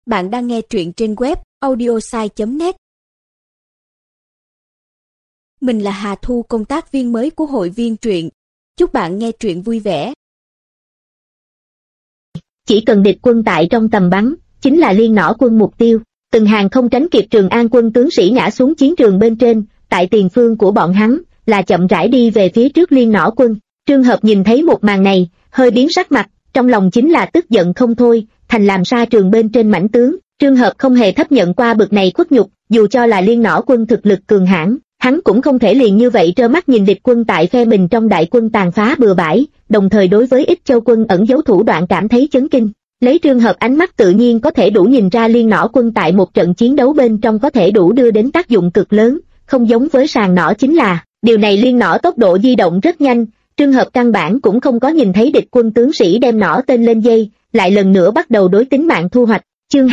Bạn đang nghe truyện trên web audiosai.net. Mình là Hà Thu, công tác viên mới của hội viên truyện. Chúc bạn nghe truyện vui vẻ. Chỉ cần địch quân tại trong tầm bắn, chính là liên nỏ quân mục tiêu. Từng hàng không tránh kịp Trường An quân tướng sĩ ngã xuống chiến trường bên trên, tại tiền phương của bọn hắn, là chậm rãi đi về phía trước liên nỏ quân. Trương Hợp nhìn thấy một màn này, hơi biến sắc mặt, trong lòng chính là tức giận không thôi, thành làm sa trường bên trên mãnh tướng. Trương Hợp không hề thấp nhận qua bực này khuất nhục, dù cho là liên nỏ quân thực lực cường hãn, hắn cũng không thể liền như vậy trơ mắt nhìn địch quân tại phe mình trong đại quân tàn phá bừa bãi, đồng thời đối với Ích Châu quân ẩn giấu thủ đoạn cảm thấy chấn kinh. Lấy Trương Hợp ánh mắt tự nhiên có thể đủ nhìn ra liên nỏ quân tại một trận chiến đấu bên trong có thể đủ đưa đến tác dụng cực lớn, không giống với sàng nỏ chính là, điều này liên nỏ tốc độ di động rất nhanh, Trương Hợp căn bản cũng không có nhìn thấy địch quân tướng sĩ đem nỏ tên lên dây, lại lần nữa bắt đầu đối tính mạng thu hoạch. Chương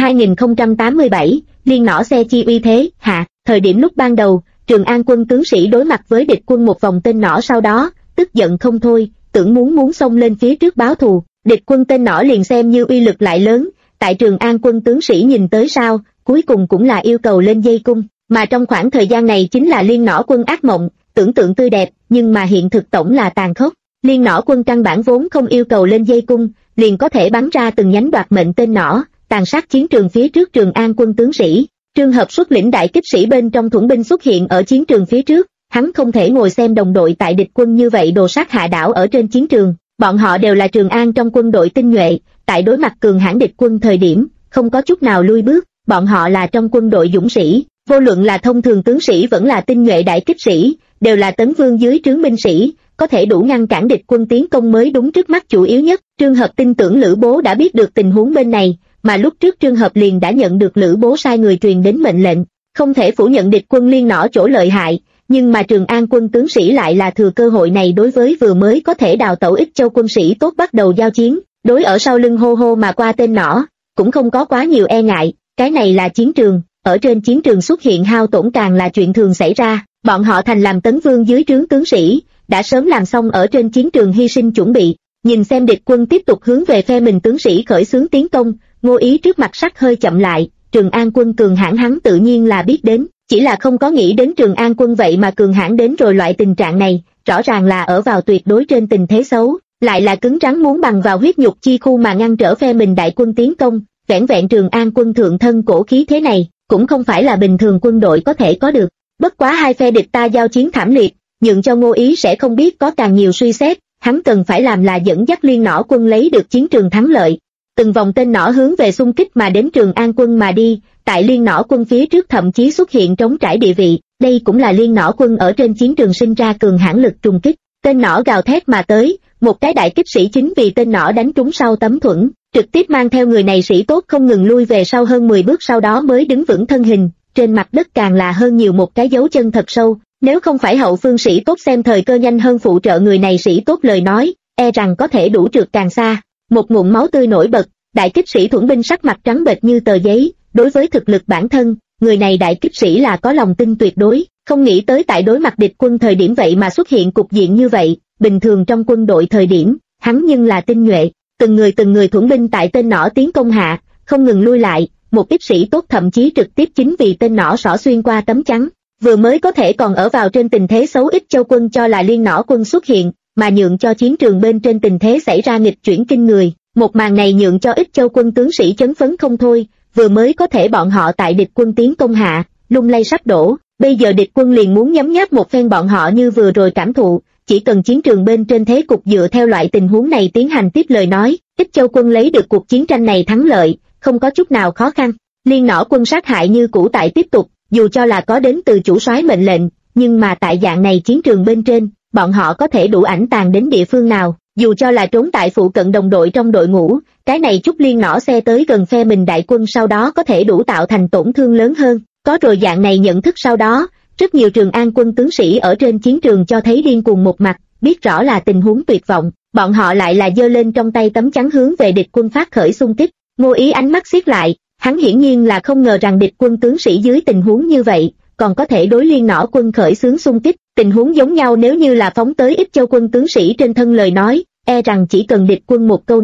2087, liên nỏ xe chi uy thế, hạ, thời điểm lúc ban đầu, Trường An quân tướng sĩ đối mặt với địch quân một vòng tên nỏ sau đó, tức giận không thôi, tưởng muốn xông lên phía trước báo thù, địch quân tên nỏ liền xem như uy lực lại lớn, tại Trường An quân tướng sĩ nhìn tới sau, cuối cùng cũng là yêu cầu lên dây cung, mà trong khoảng thời gian này chính là liên nỏ quân ác mộng, tưởng tượng tươi đẹp, nhưng mà hiện thực tổng là tàn khốc. Liên nỏ quân căn bản vốn không yêu cầu lên dây cung, liền có thể bắn ra từng nhánh đoạt mệnh tên nỏ, tàn sát chiến trường phía trước Trường An quân tướng sĩ. Trương Hợp xuất lĩnh đại kích sĩ bên trong thuẫn binh xuất hiện ở chiến trường phía trước, hắn không thể ngồi xem đồng đội tại địch quân như vậy đồ sát hạ đảo ở trên chiến trường. Bọn họ đều là Trường An trong quân đội tinh nhuệ, tại đối mặt cường hãn địch quân thời điểm, không có chút nào lui bước, bọn họ là trong quân đội dũng sĩ, vô luận là thông thường tướng sĩ vẫn là tinh nhuệ đại kích sĩ, đều là tấn vương dưới trướng binh sĩ, có thể đủ ngăn cản địch quân tiến công mới đúng trước mắt chủ yếu nhất. Trương Hợp tin tưởng Lữ Bố đã biết được tình huống bên này, mà lúc trước Trương Hợp liền đã nhận được Lữ Bố sai người truyền đến mệnh lệnh, không thể phủ nhận địch quân liên nỏ chỗ lợi hại, nhưng mà Trường An quân tướng sĩ lại là thừa cơ hội này đối với vừa mới có thể đào tẩu Ích Châu quân sĩ tốt bắt đầu giao chiến, đối ở sau lưng hô hô mà qua tên nỏ, cũng không có quá nhiều e ngại, cái này là chiến trường, ở trên chiến trường xuất hiện hao tổn càng là chuyện thường xảy ra, bọn họ thành làm tấn vương dưới trướng tướng sĩ, đã sớm làm xong ở trên chiến trường hy sinh chuẩn bị. Nhìn xem địch quân tiếp tục hướng về phe mình tướng sĩ khởi xướng tiến công, Ngô Ý trước mặt sắc hơi chậm lại, Trường An quân cường hãn hắn tự nhiên là biết đến, chỉ là không có nghĩ đến Trường An quân vậy mà cường hãn đến rồi loại tình trạng này, rõ ràng là ở vào tuyệt đối trên tình thế xấu, lại là cứng rắn muốn bằng vào huyết nhục chi khu mà ngăn trở phe mình đại quân tiến công, vẻn vẹn Trường An quân thượng thân cổ khí thế này, cũng không phải là bình thường quân đội có thể có được. Bất quá hai phe địch ta giao chiến thảm liệt, nhượng cho Ngô Ý sẽ không biết có càng nhiều suy xét, hắn cần phải làm là dẫn dắt liên nỏ quân lấy được chiến trường thắng lợi. Từng vòng tên nỏ hướng về xung kích mà đến Trường An quân mà đi, tại liên nỏ quân phía trước thậm chí xuất hiện trống trải địa vị, đây cũng là liên nỏ quân ở trên chiến trường sinh ra cường hãn lực trùng kích. Tên nỏ gào thét mà tới, một cái đại kích sĩ chính vì tên nỏ đánh trúng sau tấm thuẫn, trực tiếp mang theo người này sĩ tốt không ngừng lui về sau hơn 10 bước sau đó mới đứng vững thân hình, trên mặt đất càng là hơn nhiều một cái dấu chân thật sâu. Nếu không phải hậu phương sĩ tốt xem thời cơ nhanh hơn phụ trợ người này sĩ tốt lời nói, e rằng có thể đủ trượt càng xa. Một ngụm máu tươi nổi bật, đại kích sĩ thuẫn binh sắc mặt trắng bệch như tờ giấy, đối với thực lực bản thân, người này đại kích sĩ là có lòng tin tuyệt đối, không nghĩ tới tại đối mặt địch quân thời điểm vậy mà xuất hiện cục diện như vậy, bình thường trong quân đội thời điểm, hắn nhưng là tinh nhuệ, từng người thuẫn binh tại tên nỏ tiến công hạ, không ngừng lui lại, một ít sĩ tốt thậm chí trực tiếp chính vì tên nỏ xỏ xuyên qua tấm chắn. Vừa mới có thể còn ở vào trên tình thế xấu Ích Châu quân cho là liên nỏ quân xuất hiện, mà nhượng cho chiến trường bên trên tình thế xảy ra nghịch chuyển kinh người. Một màn này nhượng cho Ích Châu quân tướng sĩ chấn phấn không thôi, vừa mới có thể bọn họ tại địch quân tiến công hạ, lung lay sắp đổ, bây giờ địch quân liền muốn nhấm nháp một phen bọn họ như vừa rồi cảm thụ, chỉ cần chiến trường bên trên thế cục dựa theo loại tình huống này tiến hành tiếp lời nói, Ích Châu quân lấy được cuộc chiến tranh này thắng lợi, không có chút nào khó khăn. Liên nỏ quân sát hại như cũ tại tiếp tục, dù cho là có đến từ chủ soái mệnh lệnh, nhưng mà tại dạng này chiến trường bên trên, bọn họ có thể đủ ảnh tàng đến địa phương nào, dù cho là trốn tại phụ cận đồng đội trong đội ngũ, cái này chút liên nỏ xe tới gần phe mình đại quân sau đó có thể đủ tạo thành tổn thương lớn hơn. Có rồi dạng này nhận thức sau đó, rất nhiều Trường An quân tướng sĩ ở trên chiến trường cho thấy điên cuồng một mặt, biết rõ là tình huống tuyệt vọng, bọn họ lại là giơ lên trong tay tấm chắn hướng về địch quân phát khởi xung kích. Ngô Ý ánh mắt siết lại, hắn hiển nhiên là không ngờ rằng địch quân tướng sĩ dưới tình huống như vậy, còn có thể đối liên nỏ quân khởi xướng xung kích, tình huống giống nhau nếu như là phóng tới Ích Châu quân tướng sĩ trên thân lời nói, e rằng chỉ cần địch quân một câu nói,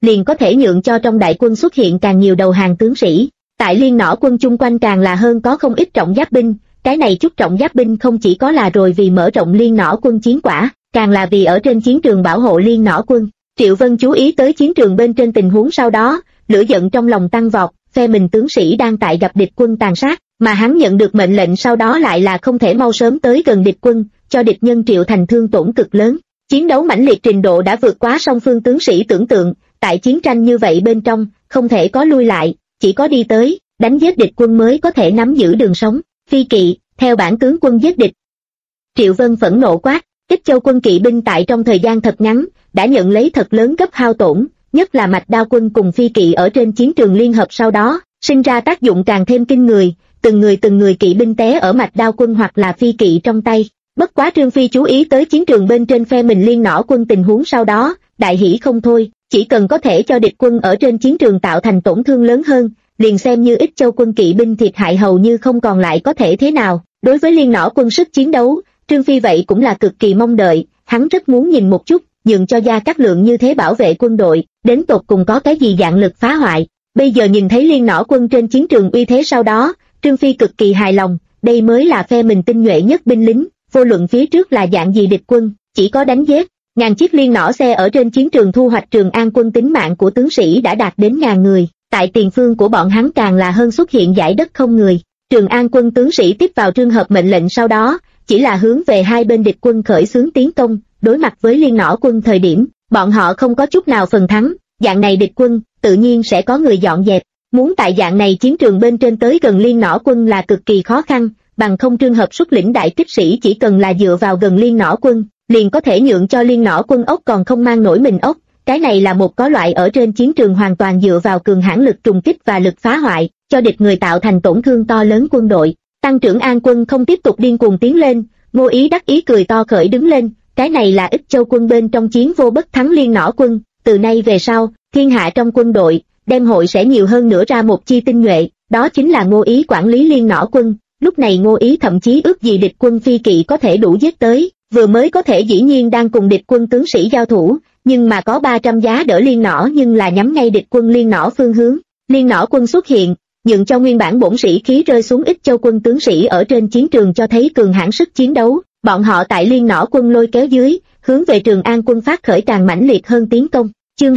liền có thể nhượng cho trong đại quân xuất hiện càng nhiều đầu hàng tướng sĩ. Tại Liên Nỏ quân chung quanh càng là hơn có không ít trọng giáp binh, cái này chút trọng giáp binh không chỉ có là rồi vì mở rộng Liên Nỏ quân chiến quả, càng là vì ở trên chiến trường bảo hộ Liên Nỏ quân. Triệu Vân chú ý tới chiến trường bên trên tình huống sau đó, lửa giận trong lòng tăng vọt, phe mình tướng sĩ đang tại gặp địch quân tàn sát, mà hắn nhận được mệnh lệnh sau đó lại là không thể mau sớm tới gần địch quân, cho địch nhân Triệu Thành thương tổn cực lớn. Chiến đấu mãnh liệt trình độ đã vượt quá song phương tướng sĩ tưởng tượng, tại chiến tranh như vậy bên trong, không thể có lui lại, chỉ có đi tới, đánh giết địch quân mới có thể nắm giữ đường sống. Phi kỵ, theo bản tướng quân giết địch. Triệu Vân phẫn nộ quát, Ích Châu quân kỵ binh tại trong thời gian thật ngắn, đã nhận lấy thật lớn gấp hao tổn, nhất là Mạch Đao quân cùng phi kỵ ở trên chiến trường liên hợp sau đó, sinh ra tác dụng càng thêm kinh người, từng người kỵ binh té ở Mạch Đao quân hoặc là phi kỵ trong tay. Bất quá Trương Phi chú ý tới chiến trường bên trên phe mình Liên Nỏ quân tình huống sau đó, đại hỉ không thôi, chỉ cần có thể cho địch quân ở trên chiến trường tạo thành tổn thương lớn hơn, liền xem như Ích Châu quân kỵ binh thiệt hại hầu như không còn lại có thể thế nào. Đối với Liên Nỏ quân sức chiến đấu, Trương Phi vậy cũng là cực kỳ mong đợi, hắn rất muốn nhìn một chút, nhường cho Gia Cát Lượng như thế bảo vệ quân đội, đến tột cùng có cái gì dạng lực phá hoại. Bây giờ nhìn thấy Liên Nỏ quân trên chiến trường uy thế sau đó, Trương Phi cực kỳ hài lòng, đây mới là phe mình tinh nhuệ nhất binh lính, vô luận phía trước là dạng gì địch quân, chỉ có đánh giết. Ngàn chiếc liên nỏ xe ở trên chiến trường thu hoạch Trường An quân, tính mạng của tướng sĩ đã đạt đến 1000 người, tại tiền phương của bọn hắn càng là hơn xuất hiện dải đất không người. Trường An quân tướng sĩ tiếp vào Trương Hợp mệnh lệnh sau đó, chỉ là hướng về hai bên địch quân khởi xướng tiến công, đối mặt với liên nỏ quân thời điểm, bọn họ không có chút nào phần thắng, dạng này địch quân, tự nhiên sẽ có người dọn dẹp. Muốn tại dạng này chiến trường bên trên tới gần liên nỏ quân là cực kỳ khó khăn, bằng không Trương Hợp xuất lĩnh đại kích sĩ chỉ cần là dựa vào gần liên nỏ quân, liền có thể nhượng cho liên nỏ quân ốc còn không mang nổi mình ốc. Cái này là một có loại ở trên chiến trường hoàn toàn dựa vào cường hãn lực trùng kích và lực phá hoại, cho địch người tạo thành tổn thương to lớn quân đội. Tăng trưởng An quân không tiếp tục điên cuồng tiến lên, Ngô Ý đắc ý cười to khởi đứng lên, cái này là Ích Châu quân bên trong chiến vô bất thắng liên nỏ quân, từ nay về sau, thiên hạ trong quân đội, đem hội sẽ nhiều hơn nữa ra một chi tinh nhuệ, đó chính là Ngô Ý quản lý liên nỏ quân. Lúc này Ngô Ý thậm chí ước gì địch quân phi kỵ có thể đủ giết tới, vừa mới có thể dĩ nhiên đang cùng địch quân tướng sĩ giao thủ, nhưng mà có 300 giá đỡ liên nỏ nhưng là nhắm ngay địch quân liên nỏ phương hướng. Liên nỏ quân xuất hiện, nhượng cho nguyên bản bổn sĩ khí rơi xuống Ích Châu quân tướng sĩ ở trên chiến trường cho thấy cường hãn sức chiến đấu, bọn họ tại liên nỏ quân lôi kéo dưới, hướng về Trường An quân phát khởi càng mãnh liệt hơn tiến công. Chương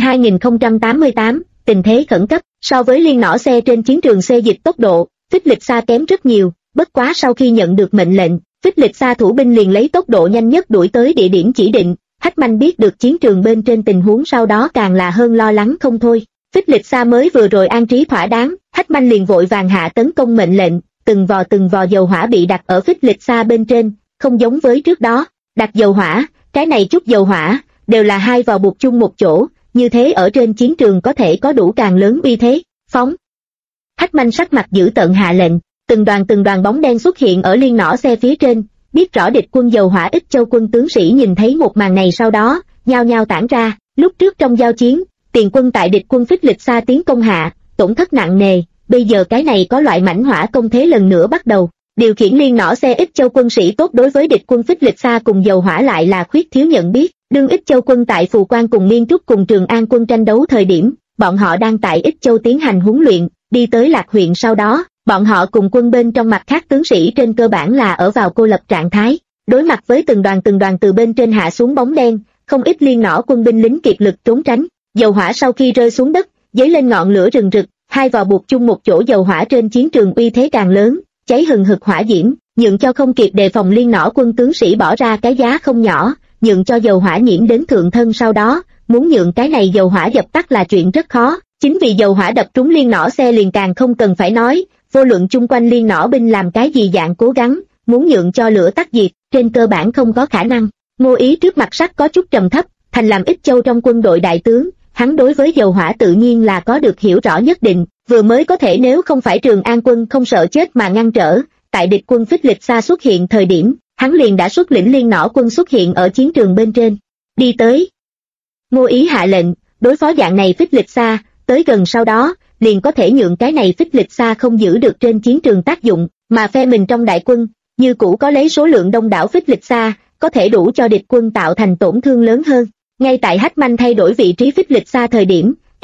2088, tình thế khẩn cấp. So với liên nỏ xe trên chiến trường xê dịch tốc độ, Phích Lịch Sa kém rất nhiều, bất quá sau khi nhận được mệnh lệnh, Phích Lịch Sa thủ binh liền lấy tốc độ nhanh nhất đuổi tới địa điểm chỉ định. Hách Manh biết được chiến trường bên trên tình huống sau đó càng là hơn lo lắng không thôi. Phích Lịch Sa mới vừa rồi an trí thỏa đáng, Hách Manh liền vội vàng hạ tấn công mệnh lệnh, từng vò dầu hỏa bị đặt ở Phích Lịch Sa bên trên, không giống với trước đó, đặt dầu hỏa, cái này chút dầu hỏa, đều là hai vò buộc chung một chỗ, như thế ở trên chiến trường có thể có đủ càng lớn uy thế. Phóng. Hách Manh sắc mặt dữ tợn hạ lệnh, từng đoàn bóng đen xuất hiện ở liên nỏ xe phía trên, biết rõ địch quân dầu hỏa Ích Châu quân tướng sĩ nhìn thấy một màn này sau đó, nhao nhao tản ra. Lúc trước trong giao chiến, tiền quân tại địch quân Phích Lịch Sa tiến công hạ, tổn thất nặng nề, bây giờ cái này có loại mãnh hỏa công thế lần nữa bắt đầu. Điều khiển liên nỏ xe Ích Châu quân sĩ tốt đối với địch quân Phích Lịch Sa cùng dầu hỏa lại là khuyết thiếu nhận biết. Đương Ích Châu quân tại Phù Quan cùng Miên Trúc cùng Trường An quân tranh đấu thời điểm, bọn họ đang tại Ích Châu tiến hành huấn luyện, đi tới Lạc huyện sau đó, bọn họ cùng quân bên trong mặt khác tướng sĩ trên cơ bản là ở vào cô lập trạng thái. Đối mặt với từng đoàn từ bên trên hạ xuống bóng đen, không ít liên nỏ quân binh lính kiệt lực trốn tránh. Dầu hỏa sau khi rơi xuống đất, dấy lên ngọn lửa rừng rực, hai vò buộc chung một chỗ dầu hỏa trên chiến trường uy thế càng lớn, cháy hừng hực hỏa diễm, nhượng cho không kịp đề phòng liên nỏ quân tướng sĩ bỏ ra cái giá không nhỏ, nhượng cho dầu hỏa nhiễm đến thượng thân sau đó, muốn nhượng cái này dầu hỏa dập tắt là chuyện rất khó. Chính vì dầu hỏa đập trúng liên nỏ xe liền càng không cần phải nói, vô luận chung quanh liên nỏ binh làm cái gì dạng cố gắng, muốn nhượng cho lửa tắt diệt, trên cơ bản không có khả năng. Ngô Ý trước mặt sắc có chút trầm thấp, thành làm Ích Châu trong quân đội đại tướng, hắn đối với dầu hỏa tự nhiên là có được hiểu rõ nhất định, vừa mới có thể nếu không phải Trường An quân không sợ chết mà ngăn trở, tại địch quân Phích Lịch Sa xuất hiện thời điểm, hắn liền đã xuất lĩnh liên nỏ quân xuất hiện ở chiến trường bên trên. Đi tới. Ngô Ý hạ lệnh, đối phó dạng này Phích Lịch Sa, tới gần sau đó, liền có thể nhượng cái này Phích Lịch Sa không giữ được trên chiến trường tác dụng, mà phe mình trong đại quân, như cũ có lấy số lượng đông đảo Phích Lịch Sa, có thể đủ cho địch quân tạo thành tổn thương lớn hơn. Ngay tại Hách Manh thay đổi vị trí Phích Lịch Sa thời điểm,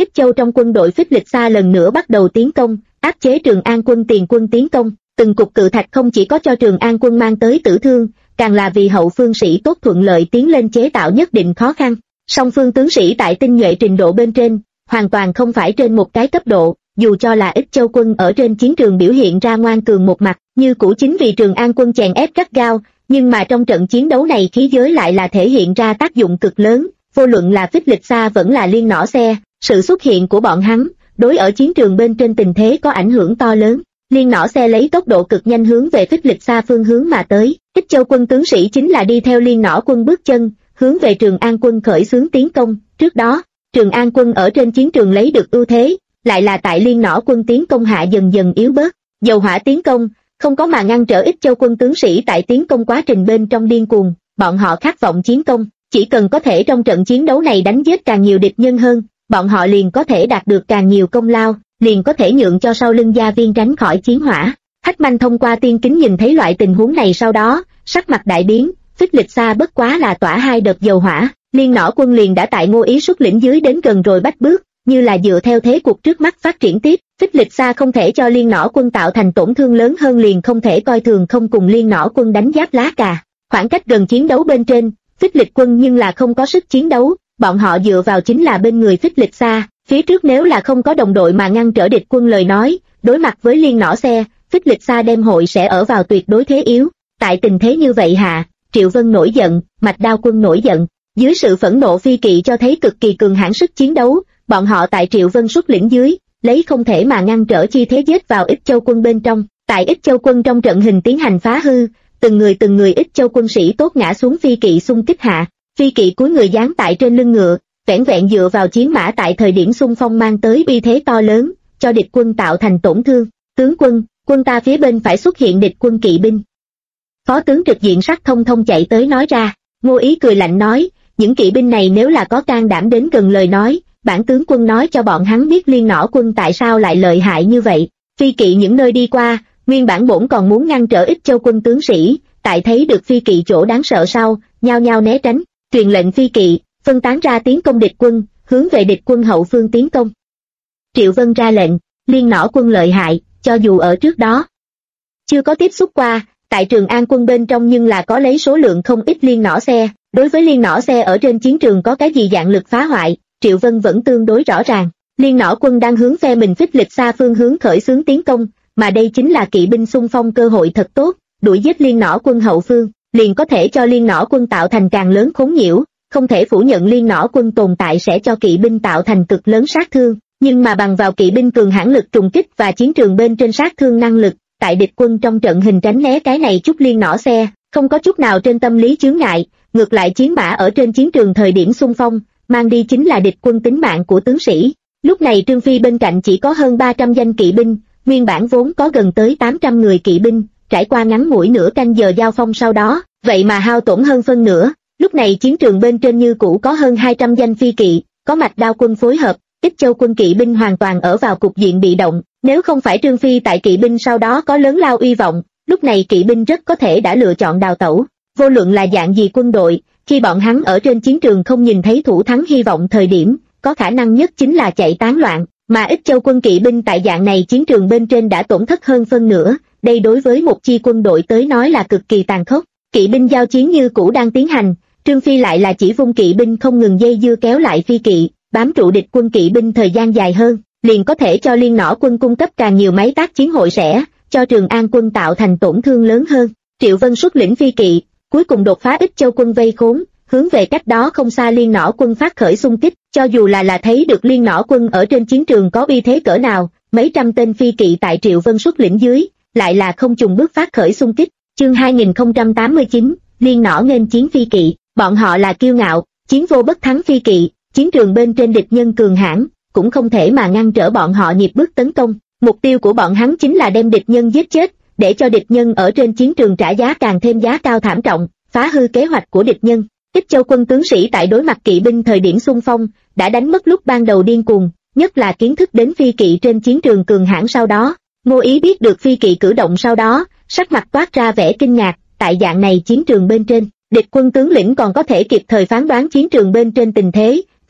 Ích Châu trong quân đội Phích Lịch Sa lần nữa bắt đầu tiến công, áp chế Trường An quân tiền quân tiến công. Từng cục cự thạch không chỉ có cho Trường An quân mang tới tử thương, càng là vì hậu phương sĩ tốt thuận lợi tiến lên chế tạo nhất định khó khăn. Song phương tướng sĩ tại tinh nhuệ trình độ bên trên, hoàn toàn không phải trên một cái cấp độ, dù cho là Ích Châu quân ở trên chiến trường biểu hiện ra ngoan cường một mặt, như cũ chính vì Trường An quân chèn ép gắt gao, nhưng mà trong trận chiến đấu này khí giới lại là thể hiện ra tác dụng cực lớn, vô luận là Phích Lịch Sa vẫn là Liên Nỏ Xe, sự xuất hiện của bọn hắn, đối ở chiến trường bên trên tình thế có ảnh hưởng to lớn. Liên Nỏ Xe lấy tốc độ cực nhanh hướng về Phích Lịch Sa phương hướng mà tới, Ích Châu quân tướng sĩ chính là đi theo Liên Nỏ quân bước chân, hướng về Trường An quân khởi xướng tiến công. Trước đó, Trường An quân ở trên chiến trường lấy được ưu thế, lại là tại Liên Nỏ quân tiến công hạ dần dần yếu bớt. Dầu hỏa tiến công, không có mà ngăn trở Ích Châu quân tướng sĩ tại tiến công quá trình bên trong điên cuồng, bọn họ khát vọng chiến công, chỉ cần có thể trong trận chiến đấu này đánh giết càng nhiều địch nhân hơn, bọn họ liền có thể đạt được càng nhiều công lao, liền có thể nhượng cho sau lưng gia viên tránh khỏi chiến hỏa. Hách Manh thông qua tiên kính nhìn thấy loại tình huống này sau đó, sắc mặt đại biến, Phích Lịch Sa bất quá là tỏa 2 đợt dầu hỏa, Liên Nỏ quân liền đã tại Ngô Ý xuất lĩnh dưới đến gần rồi bách bước, như là dựa theo thế cuộc trước mắt phát triển tiếp. Phích Lịch Sa không thể cho Liên Nỏ quân tạo thành tổn thương lớn hơn, liền không thể coi thường không cùng Liên Nỏ quân đánh giáp lá cà. Khoảng cách gần chiến đấu bên trên, Phích Lịch quân nhưng là không có sức chiến đấu, bọn họ dựa vào chính là bên người Phích Lịch Sa, phía trước nếu là không có đồng đội mà ngăn trở địch quân lời nói, đối mặt với Liên Nỏ Xe, Phích Lịch Sa đem hội sẽ ở vào tuyệt đối thế yếu. Tại tình thế như vậy hạ, Triệu Vân nổi giận, Mạch Đao quân nổi giận, dưới sự phẫn nộ phi kỵ cho thấy cực kỳ cường hãn sức chiến đấu, bọn họ tại Triệu Vân xuất lĩnh dưới, lấy không thể mà ngăn trở chi thế giết vào Ích Châu quân bên trong. Tại Ích Châu quân trong trận hình tiến hành phá hư, từng người Ích Châu quân sĩ tốt ngã xuống phi kỵ xung kích hạ, phi kỵ cúi người giáng tại trên lưng ngựa, vẻn vẹn dựa vào chiến mã tại thời điểm xung phong mang tới uy thế to lớn, cho địch quân tạo thành tổn thương. Tướng quân, quân ta phía bên phải xuất hiện địch quân kỵ binh. Phó tướng trực diện Sắc Thông Thông chạy tới nói ra. Ngô Ý cười lạnh nói, những kỵ binh này nếu là có can đảm đến gần lời nói, bản tướng quân nói cho bọn hắn biết Liên Nỏ quân tại sao lại lợi hại như vậy. Phi kỵ những nơi đi qua, nguyên bản bổn còn muốn ngăn trở Ích Châu quân tướng sĩ, tại thấy được phi kỵ chỗ đáng sợ sau, nhao nhao né tránh, truyền lệnh phi kỵ, phân tán ra tiến công địch quân, hướng về địch quân hậu phương tiến công. Triệu Vân ra lệnh, Liên Nỏ quân lợi hại, cho dù ở trước đó chưa có tiếp xúc qua, tại Trường An quân bên trong nhưng là có lấy số lượng không ít Liên Nỏ Xe. Đối với Liên Nỏ Xe ở trên chiến trường có cái gì dạng lực phá hoại, Triệu Vân vẫn tương đối rõ ràng. Liên Nỏ quân đang hướng phe mình Phích Lịch Sa phương hướng khởi xướng tiến công, mà đây chính là kỵ binh xung phong cơ hội thật tốt, đuổi giết Liên Nỏ quân hậu phương, liền có thể cho Liên Nỏ quân tạo thành càng lớn khốn nhiễu. Không thể phủ nhận Liên Nỏ quân tồn tại sẽ cho kỵ binh tạo thành cực lớn sát thương, nhưng mà bằng vào kỵ binh cường hãn lực trùng kích và chiến trường bên trên sát thương năng lực, tại địch quân trong trận hình tránh né cái này chút Liên Nỏ Xe, không có chút nào trên tâm lý chướng ngại, ngược lại chiến mã ở trên chiến trường thời điểm xung phong, mang đi chính là địch quân tính mạng của tướng sĩ. Lúc này Trương Phi bên cạnh chỉ có hơn 300 danh kỵ binh, nguyên bản vốn có gần tới 800 người kỵ binh, trải qua ngắn ngủi nửa canh giờ giao phong sau đó, vậy mà hao tổn hơn phân nửa. Lúc này chiến trường bên trên như cũ có hơn 200 danh phi kỵ, có Mạch Đao quân phối hợp, Ích Châu quân kỵ binh hoàn toàn ở vào cục diện bị động, nếu không phải Trương Phi tại kỵ binh sau đó có lớn lao uy vọng, lúc này kỵ binh rất có thể đã lựa chọn đào tẩu. Vô luận là dạng gì quân đội, khi bọn hắn ở trên chiến trường không nhìn thấy thủ thắng hy vọng thời điểm, có khả năng nhất chính là chạy tán loạn, mà Ích Châu quân kỵ binh tại dạng này chiến trường bên trên đã tổn thất hơn phân nửa, đây đối với một chi quân đội tới nói là cực kỳ tàn khốc. Kỵ binh giao chiến như cũ đang tiến hành, Trương Phi lại là chỉ vung kỵ binh không ngừng dây dưa kéo lại phi kỵ, bám trụ địch quân kỵ binh thời gian dài hơn, liền có thể cho Liên Nỏ quân cung cấp càng nhiều máy tác chiến hội sẽ, cho Trường An quân tạo thành tổn thương lớn hơn. Triệu Vân xuất lĩnh phi kỵ, cuối cùng đột phá Ích Châu quân vây khốn, hướng về cách đó không xa Liên Nỏ quân phát khởi xung kích, cho dù là thấy được Liên Nỏ quân ở trên chiến trường có uy thế cỡ nào, mấy trăm tên phi kỵ tại Triệu Vân xuất lĩnh dưới, lại là không chùng bước phát khởi xung kích. Chương 2089, Liên Nỏ nghênh chiến phi kỵ, bọn họ là kiêu ngạo, chiến vô bất thắng phi kỵ, chiến trường bên trên địch nhân cường hãn, cũng không thể mà ngăn trở bọn họ nhịp bước tấn công. Mục tiêu của bọn hắn chính là đem địch nhân giết chết, để cho địch nhân ở trên chiến trường trả giá càng thêm giá cao thảm trọng, phá hư kế hoạch của địch nhân. Ích Châu quân tướng sĩ tại đối mặt kỵ binh thời điểm xung phong, đã đánh mất lúc ban đầu điên cuồng, nhất là kiến thức đến phi kỵ trên chiến trường cường hãn sau đó. Ngô Ý biết được phi kỵ cử động sau đó, sắc mặt toát ra vẻ kinh ngạc, tại dạng này chiến trường bên trên, địch quân tướng lĩnh còn có thể kịp thời phán đoán chiến trường bên trên tình thế,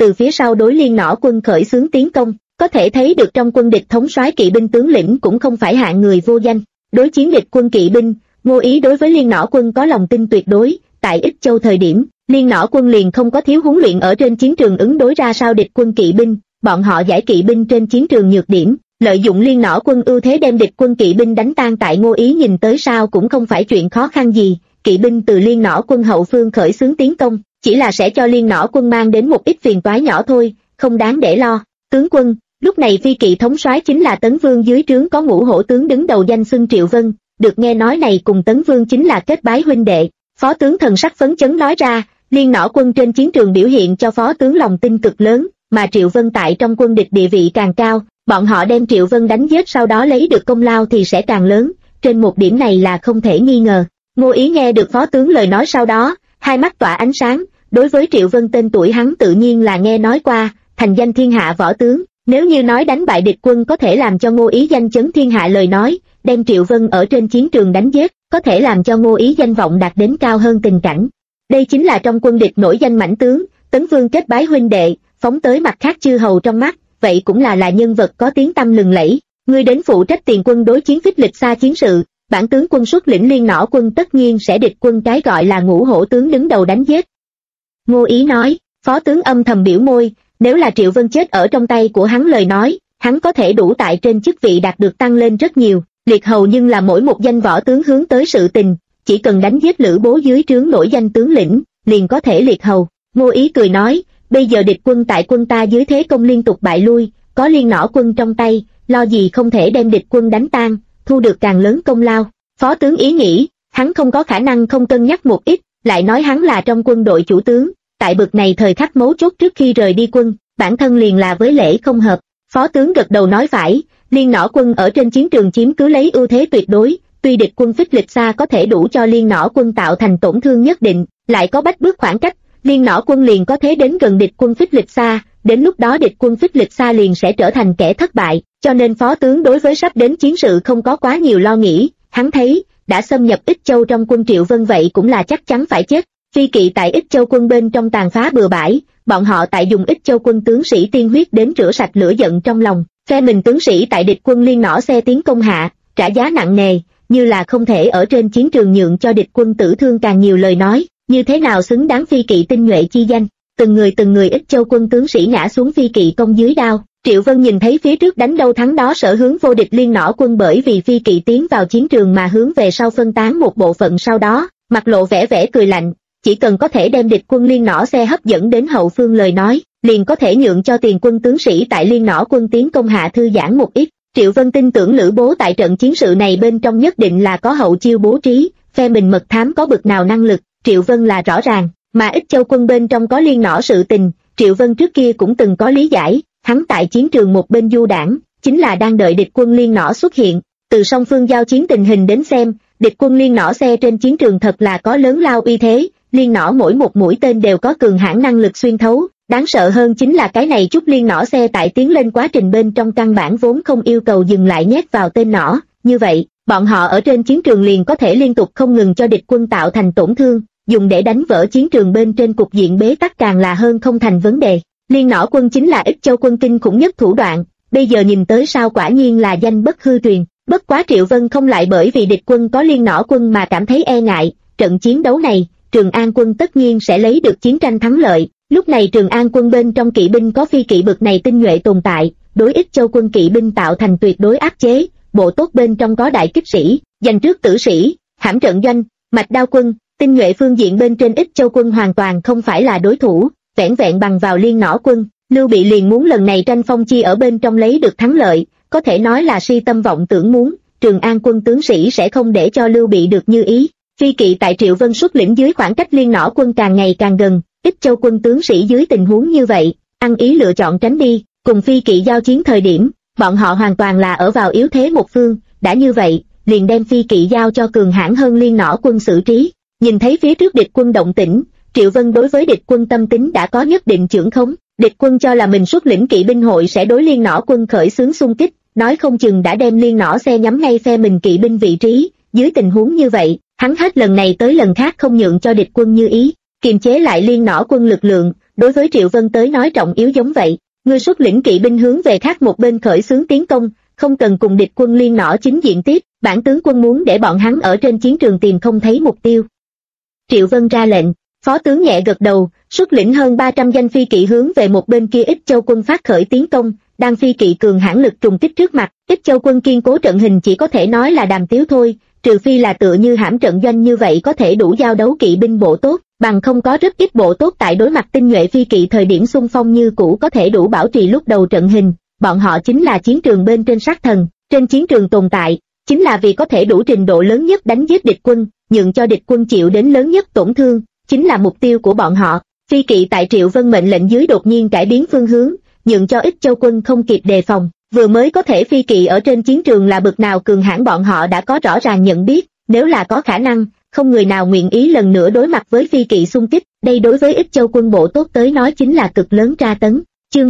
từ phía sau đối Liên Nỏ quân khởi xướng tiến công, có thể thấy được trong quân địch thống soái kỵ binh tướng lĩnh cũng không phải hạng người vô danh. Đối chiến địch quân kỵ binh, Ngô Ý đối với Liên Nỏ quân có lòng tin tuyệt đối. Tại Ích Châu thời điểm, Liên Nỏ quân liền không có thiếu huấn luyện ở trên chiến trường ứng đối ra sao địch quân kỵ binh, bọn họ giải kỵ binh trên chiến trường nhược điểm, lợi dụng Liên Nỏ quân ưu thế đem địch quân kỵ binh đánh tan. Tại Ngô Ý nhìn tới sao cũng không phải chuyện khó khăn gì, kỵ binh từ Liên Nỏ quân hậu phương khởi xướng tiến công, chỉ là sẽ cho Liên Nỏ quân mang đến một ít phiền toái nhỏ thôi, không đáng để lo. Tướng quân, lúc này phi kỵ thống soái chính là Tấn Vương dưới trướng có Ngũ Hổ tướng đứng đầu danh xưng Triệu Vân, được nghe nói này cùng Tấn Vương chính là kết bái huynh đệ. Phó tướng thần sắc phấn chấn nói ra, Liên Nỏ quân trên chiến trường biểu hiện cho phó tướng lòng tin cực lớn, mà Triệu Vân tại trong quân địch địa vị càng cao, bọn họ đem Triệu Vân đánh giết sau đó lấy được công lao thì sẽ càng lớn, trên một điểm này là không thể nghi ngờ. Ngô Ý nghe được phó tướng lời nói sau đó, hai mắt tỏa ánh sáng, đối với Triệu Vân tên tuổi hắn tự nhiên là nghe nói qua, thành danh thiên hạ võ tướng, nếu như nói đánh bại địch quân có thể làm cho Ngô Ý danh chấn thiên hạ lời nói, đem Triệu Vân ở trên chiến trường đánh giết, có thể làm cho Ngô Ý danh vọng đạt đến cao hơn tình cảnh. Đây chính là trong quân địch nổi danh mãnh tướng, Tấn Vương kết bái huynh đệ, phóng tới mặt khác chư hầu trong mắt, vậy cũng là nhân vật có tiếng tăm lừng lẫy. Ngươi đến phụ trách tiền quân đối chiến Phích Lịch Sa chiến sự, bản tướng quân xuất lĩnh Liên Nỏ quân tất nhiên sẽ địch quân cái gọi là Ngũ Hổ tướng đứng đầu đánh giết. Ngô Ý nói, phó tướng âm thầm biểu môi, nếu là Triệu Vân chết ở trong tay của hắn lời nói, hắn có thể đủ tại trên chức vị đạt được tăng lên rất nhiều. Liệt hầu nhưng là mỗi một danh võ tướng hướng tới sự tình, chỉ cần đánh giết Lữ Bố dưới trướng nổi danh tướng lĩnh, liền có thể liệt hầu. Ngô Ý cười nói, bây giờ địch quân tại quân ta dưới thế công liên tục bại lui, có Liên Nỏ quân trong tay, lo gì không thể đem địch quân đánh tan, thu được càng lớn công lao. Phó tướng ý nghĩ, hắn không có khả năng không cân nhắc một ít, lại nói hắn là trong quân đội chủ tướng, tại bực này thời khắc mấu chốt trước khi rời đi quân, bản thân liền là với lễ không hợp. Phó tướng gật đầu nói phải, Liên Nỏ quân ở trên chiến trường chiếm cứ lấy ưu thế tuyệt đối, tuy địch quân Phích Lịch Sa có thể đủ cho Liên Nỏ quân tạo thành tổn thương nhất định, lại có bách bước khoảng cách, Liên Nỏ quân liền có thế đến gần địch quân Phích Lịch Sa, đến lúc đó địch quân Phích Lịch Sa liền sẽ trở thành kẻ thất bại, cho nên phó tướng đối với sắp đến chiến sự không có quá nhiều lo nghĩ, hắn thấy, đã xâm nhập Ích Châu trong quân Triệu Vân vậy cũng là chắc chắn phải chết. Phi kỵ tại Ích Châu quân bên trong tàn phá bừa bãi, bọn họ tại dùng Ích Châu quân tướng sĩ tiên huyết đến rửa sạch lửa giận trong lòng, phe mình tướng sĩ tại địch quân Liên Nỏ xe tiến công hạ, trả giá nặng nề, như là không thể ở trên chiến trường nhượng cho địch quân tử thương càng nhiều lời nói, như thế nào xứng đáng phi kỵ tinh nhuệ chi danh. Từng người Ích Châu quân tướng sĩ ngã xuống phi kỵ công dưới đao. Triệu Vân nhìn thấy phía trước đánh đâu thắng đó sở hướng vô địch Liên Nỏ quân bởi vì phi kỵ tiến vào chiến trường mà hướng về sau phân tán một bộ phận sau đó, mặt lộ vẻ cười lạnh, chỉ cần có thể đem địch quân Liên Nỏ xe hấp dẫn đến hậu phương lời nói, liền có thể nhượng cho tiền quân tướng sĩ tại Liên Nỏ quân tiến công hạ thư giãn một ít. Triệu Vân tin tưởng Lữ Bố tại trận chiến sự này bên trong nhất định là có hậu chiêu bố trí, phe mình mật thám có bực nào năng lực, Triệu Vân là rõ ràng, mà Ích Châu quân bên trong có Liên Nỏ sự tình, Triệu Vân trước kia cũng từng có lý giải, hắn tại chiến trường một bên du đảng, chính là đang đợi địch quân Liên Nỏ xuất hiện. Từ song phương giao chiến tình hình đến xem, địch quân Liên Nỏ xe trên chiến trường thật là có lớn lao uy thế, Liên Nỏ mỗi một mũi tên đều có cường hãn năng lực xuyên thấu, đáng sợ hơn chính là cái này chút Liên Nỏ xe tại tiến lên quá trình bên trong căn bản vốn không yêu cầu dừng lại nhét vào tên nỏ, như vậy, bọn họ ở trên chiến trường liền có thể liên tục không ngừng cho địch quân tạo thành tổn thương, dùng để đánh vỡ chiến trường bên trên cục diện bế tắc càng là hơn không thành vấn đề. Liên Nỏ quân chính là Ích Châu quân kinh khủng nhất thủ đoạn, bây giờ nhìn tới sao quả nhiên là danh bất hư truyền. Bất quá Triệu Vân không lại bởi vì địch quân có Liên Nỏ quân mà cảm thấy e ngại, trận chiến đấu này, Trường An quân tất nhiên sẽ lấy được chiến tranh thắng lợi. Lúc này Trường An quân bên trong kỵ binh có phi kỵ bực này tinh nhuệ tồn tại, đối Ích Châu quân kỵ binh tạo thành tuyệt đối áp chế, bộ tốt bên trong có đại kích sĩ, giành trước tử sĩ, hãm trận doanh, mạch đao quân, tinh nhuệ phương diện bên trên Ích Châu quân hoàn toàn không phải là đối thủ, vẻn vẹn bằng vào Liên Nỏ quân, Lưu Bị liền muốn lần này tranh phong chi ở bên trong lấy được thắng lợi, có thể nói là si tâm vọng tưởng muốn, Trường An quân tướng sĩ sẽ không để cho Lưu Bị được như ý. Phi kỵ tại Triệu Vân xuất lĩnh dưới khoảng cách Liên Nỏ quân càng ngày càng gần, Ích Châu quân tướng sĩ dưới tình huống như vậy, ăn ý lựa chọn tránh đi, cùng phi kỵ giao chiến thời điểm, bọn họ hoàn toàn là ở vào yếu thế một phương, đã như vậy, liền đem phi kỵ giao cho cường hãn hơn Liên Nỏ quân xử trí. Nhìn thấy phía trước địch quân động tĩnh, Triệu Vân đối với địch quân tâm tính đã có nhất định chưởng khống, địch quân cho là mình xuất lĩnh kỵ binh hội sẽ đối Liên Nỏ quân khởi xướng xung kích, nói không chừng đã đem Liên Nỏ xe nhắm ngay phe mình kỵ binh vị trí, dưới tình huống như vậy, hắn hết lần này tới lần khác không nhượng cho địch quân như ý, kiềm chế lại Liên Nỏ quân lực lượng, đối với Triệu Vân tới nói trọng yếu giống vậy. Ngươi xuất lĩnh kỵ binh hướng về khác một bên khởi xướng tiến công, không cần cùng địch quân liên nỏ chính diện tiếp, bản tướng quân muốn để bọn hắn ở trên chiến trường tìm không thấy mục tiêu. Triệu Vân ra lệnh, phó tướng nhẹ gật đầu, xuất lĩnh hơn 300 danh phi kỵ hướng về một bên kia Ích Châu quân phát khởi tiến công, đang phi kỵ cường hãn lực trùng kích trước mặt, Ích Châu quân kiên cố trận hình chỉ có thể nói là đàm tiếu thôi, trừ phi là tựa như hãm trận doanh như vậy có thể đủ giao đấu kỵ binh bộ tốt, bằng không có rất ít bộ tốt tại đối mặt tinh nhuệ phi kỵ thời điểm xung phong như cũ có thể đủ bảo trì lúc đầu trận hình, bọn họ chính là chiến trường bên trên sát thần, trên chiến trường tồn tại, chính là vì có thể đủ trình độ lớn nhất đánh giết địch quân, nhượng cho địch quân chịu đến lớn nhất tổn thương, chính là mục tiêu của bọn họ. Phi kỵ tại Triệu Vân mệnh lệnh dưới đột nhiên cải biến phương hướng, nhượng cho Ích Châu quân không kịp đề phòng, vừa mới có thể phi kỵ ở trên chiến trường là bực nào cường hãn bọn họ đã có rõ ràng nhận biết, nếu là có khả năng, không người nào nguyện ý lần nữa đối mặt với phi kỵ xung kích, đây đối với Ích Châu quân bộ tốt tới nói chính là cực lớn tra tấn. Chương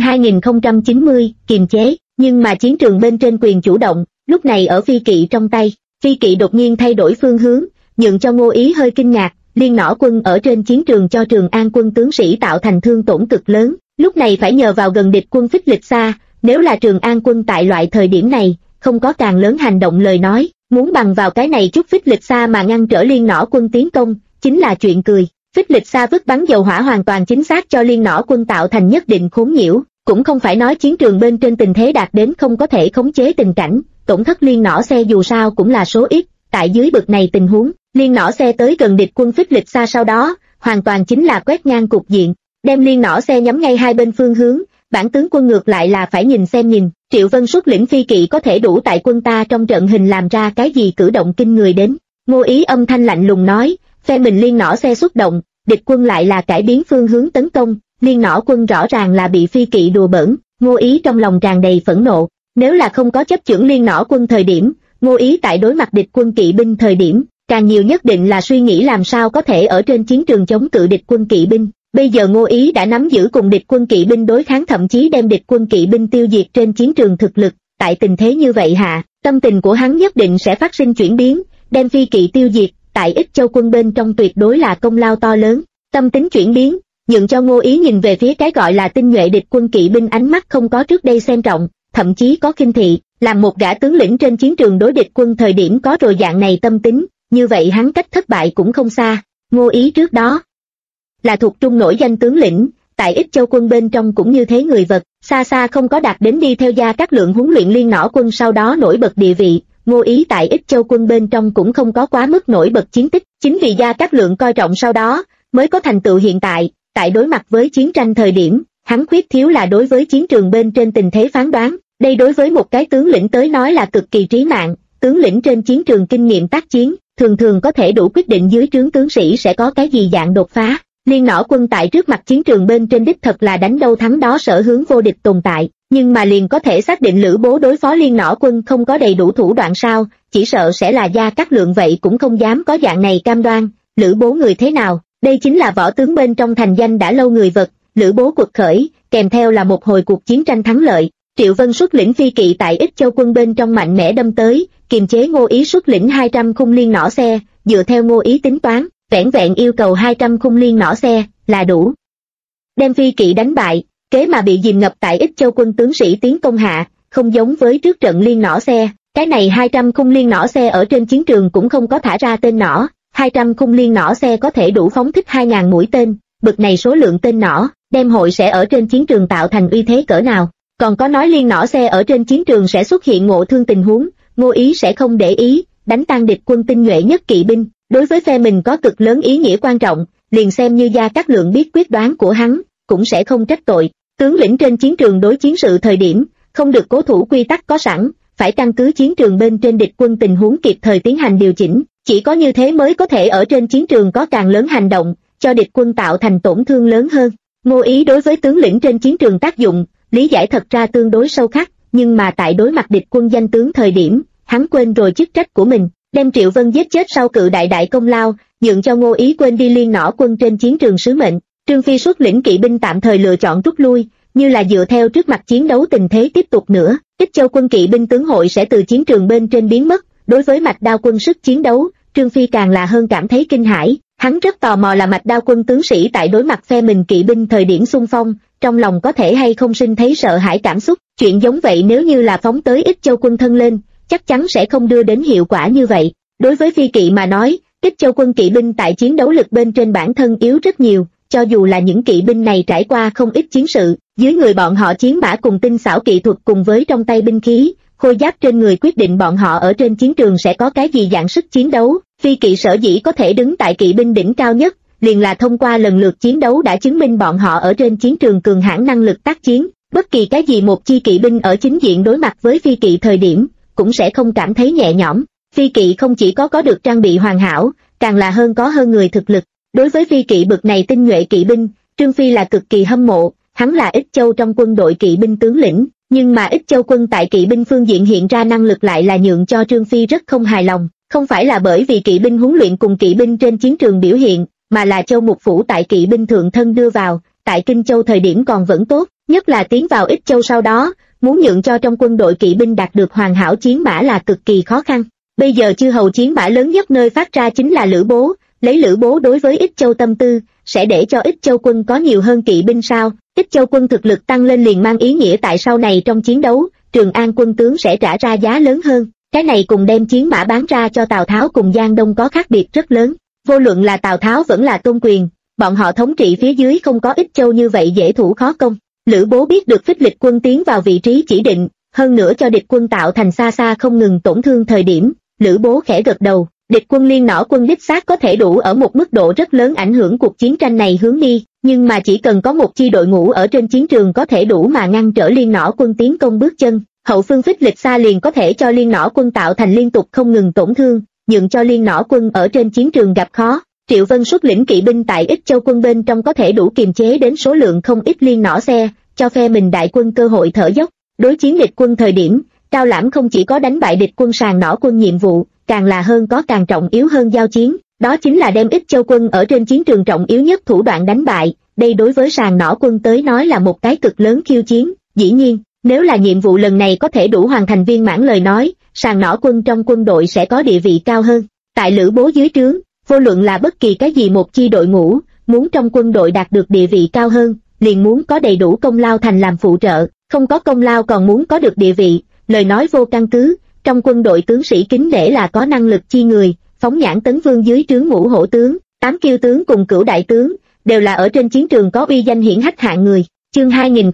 2090, kiềm chế, nhưng mà chiến trường bên trên quyền chủ động, lúc này ở phi kỵ trong tay, phi kỵ đột nhiên thay đổi phương hướng, nhượng cho Ngô Ý hơi kinh ngạc, liên nỏ quân ở trên chiến trường cho Trường An quân tướng sĩ tạo thành thương tổn cực lớn, lúc này phải nhờ vào gần địch quân phích lịch xa, nếu là Trường An quân tại loại thời điểm này, không có càng lớn hành động lời nói, muốn bằng vào cái này chút phích lịch xa mà ngăn trở liên nỏ quân tiến công, chính là chuyện cười. Phích lịch xa vứt bắn dầu hỏa hoàn toàn chính xác cho liên nỏ quân tạo thành nhất định khốn nhiễu, cũng không phải nói chiến trường bên trên tình thế đạt đến không có thể khống chế tình cảnh, tổn thất liên nỏ xe dù sao cũng là số ít, tại dưới bực này tình huống, liên nỏ xe tới gần địch quân phích lịch xa sau đó, hoàn toàn chính là quét ngang cục diện, đem liên nỏ xe nhắm ngay hai bên phương hướng, bản tướng quân ngược lại là phải nhìn xem nhìn, Triệu Vân xuất lĩnh phi kỵ có thể đủ tại quân ta trong trận hình làm ra cái gì cử động kinh người đến. Ngô Ý âm thanh lạnh lùng nói, phe mình liên nỏ xe xuất động, địch quân lại là cải biến phương hướng tấn công, liên nỏ quân rõ ràng là bị phi kỵ đùa bỡn, Ngô Ý trong lòng tràn đầy phẫn nộ, nếu là không có chấp chưởng liên nỏ quân thời điểm, Ngô Ý tại đối mặt địch quân kỵ binh thời điểm, càng nhiều nhất định là suy nghĩ làm sao có thể ở trên chiến trường chống cự địch quân kỵ binh. Bây giờ Ngô Ý đã nắm giữ cùng địch quân kỵ binh đối kháng, thậm chí đem địch quân kỵ binh tiêu diệt trên chiến trường thực lực, tại tình thế như vậy hạ, tâm tình của hắn nhất định sẽ phát sinh chuyển biến, đem phi kỵ tiêu diệt, tại Ích Châu quân bên trong tuyệt đối là công lao to lớn. Tâm tính chuyển biến, nhượng cho Ngô Ý nhìn về phía cái gọi là tinh nhuệ địch quân kỵ binh ánh mắt không có trước đây xem trọng, thậm chí có khinh thị, làm một gã tướng lĩnh trên chiến trường đối địch quân thời điểm có rồi dạng này tâm tính, như vậy hắn cách thất bại cũng không xa. Ngô Ý trước đó là thuộc trung nổi danh tướng lĩnh, tại Ích Châu quân bên trong cũng như thế người vật, xa xa không có đạt đến đi theo Gia Cát Lượng huấn luyện liên nỏ quân sau đó nổi bật địa vị. Ngô Ý tại Ích Châu quân bên trong cũng không có quá mức nổi bật chiến tích, chính vì Gia Cát Lượng coi trọng sau đó, mới có thành tựu hiện tại, tại đối mặt với chiến tranh thời điểm, hắn khuyết thiếu là đối với chiến trường bên trên tình thế phán đoán, đây đối với một cái tướng lĩnh tới nói là cực kỳ trí mạng, tướng lĩnh trên chiến trường kinh nghiệm tác chiến, thường thường có thể đủ quyết định dưới trướng tướng sĩ sẽ có cái gì dạng đột phá. Liên nỏ quân tại trước mặt chiến trường bên trên đích thật là đánh đâu thắng đó sở hướng vô địch tồn tại, nhưng mà liền có thể xác định Lữ Bố đối phó liên nỏ quân không có đầy đủ thủ đoạn sao, chỉ sợ sẽ là Gia Cát Lượng vậy cũng không dám có dạng này cam đoan. Lữ Bố người thế nào, đây chính là võ tướng bên trong thành danh đã lâu người vật, Lữ Bố quật khởi, kèm theo là một hồi cuộc chiến tranh thắng lợi. Triệu Vân xuất lĩnh phi kỵ tại Ích Châu quân bên trong mạnh mẽ đâm tới, kiềm chế Ngô Ý xuất lĩnh 200 khung liên nỏ xe, dựa theo Ngô Ý tính toán, vẻn vẹn yêu cầu 200 khung liên nỏ xe là đủ đem phi kỵ đánh bại. Kế mà bị dìm ngập tại Ích Châu quân tướng sĩ tiến công hạ, không giống với trước trận liên nỏ xe, cái này 200 khung liên nỏ xe ở trên chiến trường cũng không có thả ra tên nỏ, 200 khung liên nỏ xe có thể đủ phóng thích 2.000 mũi tên, bực này số lượng tên nỏ, đem hội sẽ ở trên chiến trường tạo thành uy thế cỡ nào. Còn có nói liên nỏ xe ở trên chiến trường sẽ xuất hiện ngộ thương tình huống, Ngô Ý sẽ không để ý, đánh tan địch quân tinh nhuệ nhất kỵ binh, đối với phe mình có cực lớn ý nghĩa quan trọng, liền xem như Gia Cát Lượng biết quyết đoán của hắn, cũng sẽ không trách tội. Tướng lĩnh trên chiến trường đối chiến sự thời điểm, không được cố thủ quy tắc có sẵn, phải căn cứ chiến trường bên trên địch quân tình huống kịp thời tiến hành điều chỉnh, chỉ có như thế mới có thể ở trên chiến trường có càng lớn hành động, cho địch quân tạo thành tổn thương lớn hơn. Ngô Ý đối với tướng lĩnh trên chiến trường tác dụng, lý giải thật ra tương đối sâu khắc, nhưng mà tại đối mặt địch quân danh tướng thời điểm, hắn quên rồi chức trách của mình, đem Triệu Vân giết chết sau cự đại công lao, nhượng cho Ngô Ý quên đi liên nỏ quân trên chiến trường sứ mệnh. Trương Phi xuất lĩnh kỵ binh tạm thời lựa chọn rút lui, như là dựa theo trước mặt chiến đấu tình thế tiếp tục nữa, Ích Châu quân kỵ binh tướng hội sẽ từ chiến trường bên trên biến mất. Đối với mạch đao quân sức chiến đấu, Trương Phi càng là hơn cảm thấy kinh hãi, Hắn rất tò mò là Mạch Đao quân tướng sĩ tại đối mặt phe mình kỵ binh thời điểm xung phong, trong lòng có thể hay không sinh thấy sợ hãi cảm xúc. Chuyện giống vậy nếu như là phóng tới Ích Châu quân thân lên, chắc chắn sẽ không đưa đến hiệu quả như vậy. Đối với phi kỵ mà nói, Ích Châu quân kỵ binh tại chiến đấu lực bên trên bản thân yếu rất nhiều, cho dù là những kỵ binh này trải qua không ít chiến sự, dưới người bọn họ chiến mã cùng tinh xảo kỹ thuật cùng với trong tay binh khí, khôi giáp trên người quyết định bọn họ ở trên chiến trường sẽ có cái gì dạng sức chiến đấu. Phi kỵ sở dĩ có thể đứng tại kỵ binh đỉnh cao nhất, liền là thông qua lần lượt chiến đấu đã chứng minh bọn họ ở trên chiến trường cường hãn năng lực tác chiến. Bất kỳ cái gì một chi kỵ binh ở chính diện đối mặt với phi kỵ thời điểm, cũng sẽ không cảm thấy nhẹ nhõm. Phi kỵ không chỉ có được trang bị hoàn hảo, càng là có hơn người thực lực. Đối với phi kỵ bậc này tinh nhuệ kỵ binh, Trương Phi là cực kỳ hâm mộ. Hắn là Ích Châu trong quân đội kỵ binh tướng lĩnh, nhưng mà Ích Châu quân tại kỵ binh phương diện hiện ra năng lực lại là nhượng cho Trương Phi rất không hài lòng. Không phải là bởi vì kỵ binh huấn luyện cùng kỵ binh trên chiến trường biểu hiện, mà là Châu Mục Phủ tại kỵ binh thượng thân đưa vào, tại Kinh Châu thời điểm còn vẫn tốt, nhất là tiến vào Ích Châu sau đó, muốn nhượng cho trong quân đội kỵ binh đạt được hoàn hảo chiến mã là cực kỳ khó khăn. Bây giờ chư hầu chiến mã lớn nhất nơi phát ra chính là Lữ Bố, lấy Lữ Bố đối với Ích Châu tâm tư, sẽ để cho Ích Châu quân có nhiều hơn kỵ binh sao? Ích Châu quân thực lực tăng lên liền mang ý nghĩa tại sau này trong chiến đấu, Trường An quân tướng sẽ trả ra giá lớn hơn. Cái này cùng đem chiến mã bán ra cho Tào Tháo cùng Giang Đông có khác biệt rất lớn. Vô luận là Tào Tháo vẫn là Tôn Quyền, bọn họ thống trị phía dưới không có Ích Châu như vậy dễ thủ khó công. Lữ Bố biết được phích lịch quân tiến vào vị trí chỉ định, hơn nữa cho địch quân tạo thành xa xa không ngừng tổn thương thời điểm, Lữ Bố khẽ gật đầu. Địch quân Liên Nỏ quân đích xác có thể đủ ở một mức độ rất lớn ảnh hưởng cuộc chiến tranh này hướng đi, nhưng mà chỉ cần có một chi đội ngũ ở trên chiến trường có thể đủ mà ngăn trở Liên Nỏ quân tiến công bước chân, hậu phương phích lịch xa liền có thể cho Liên Nỏ quân tạo thành liên tục không ngừng tổn thương, nhượng cho Liên Nỏ quân ở trên chiến trường gặp khó. Triệu Vân xuất lĩnh kỵ binh tại Ích Châu quân bên trong có thể đủ kiềm chế đến số lượng không ít Liên Nỏ xe, cho phe mình đại quân cơ hội thở dốc. Đối chiến địch quân thời điểm, Cao Lãm không chỉ có đánh bại địch quân sàng nỏ quân nhiệm vụ, càng là có càng trọng yếu hơn giao chiến, đó chính là đem Ích Châu quân ở trên chiến trường trọng yếu nhất thủ đoạn đánh bại. Đây đối với sàng nỏ quân tới nói là một cái cực lớn khiêu chiến. Dĩ nhiên, nếu là nhiệm vụ lần này có thể đủ hoàn thành viên mãn lời nói, sàng nỏ quân trong quân đội sẽ có địa vị cao hơn. Tại Lữ Bố dưới trướng, vô luận là bất kỳ cái gì một chi đội ngũ, muốn trong quân đội đạt được địa vị cao hơn, liền muốn có đầy đủ công lao thành làm phụ trợ, không có công lao còn muốn có được địa vị, lời nói vô căn cứ. Trong quân đội tướng sĩ kính nể là có năng lực chi người, Phóng Nhãn Tấn Vương dưới trướng Ngũ Hổ tướng, Tám Kiêu tướng cùng Cửu Đại tướng, đều là ở trên chiến trường có uy danh hiển hách hạng người. Chương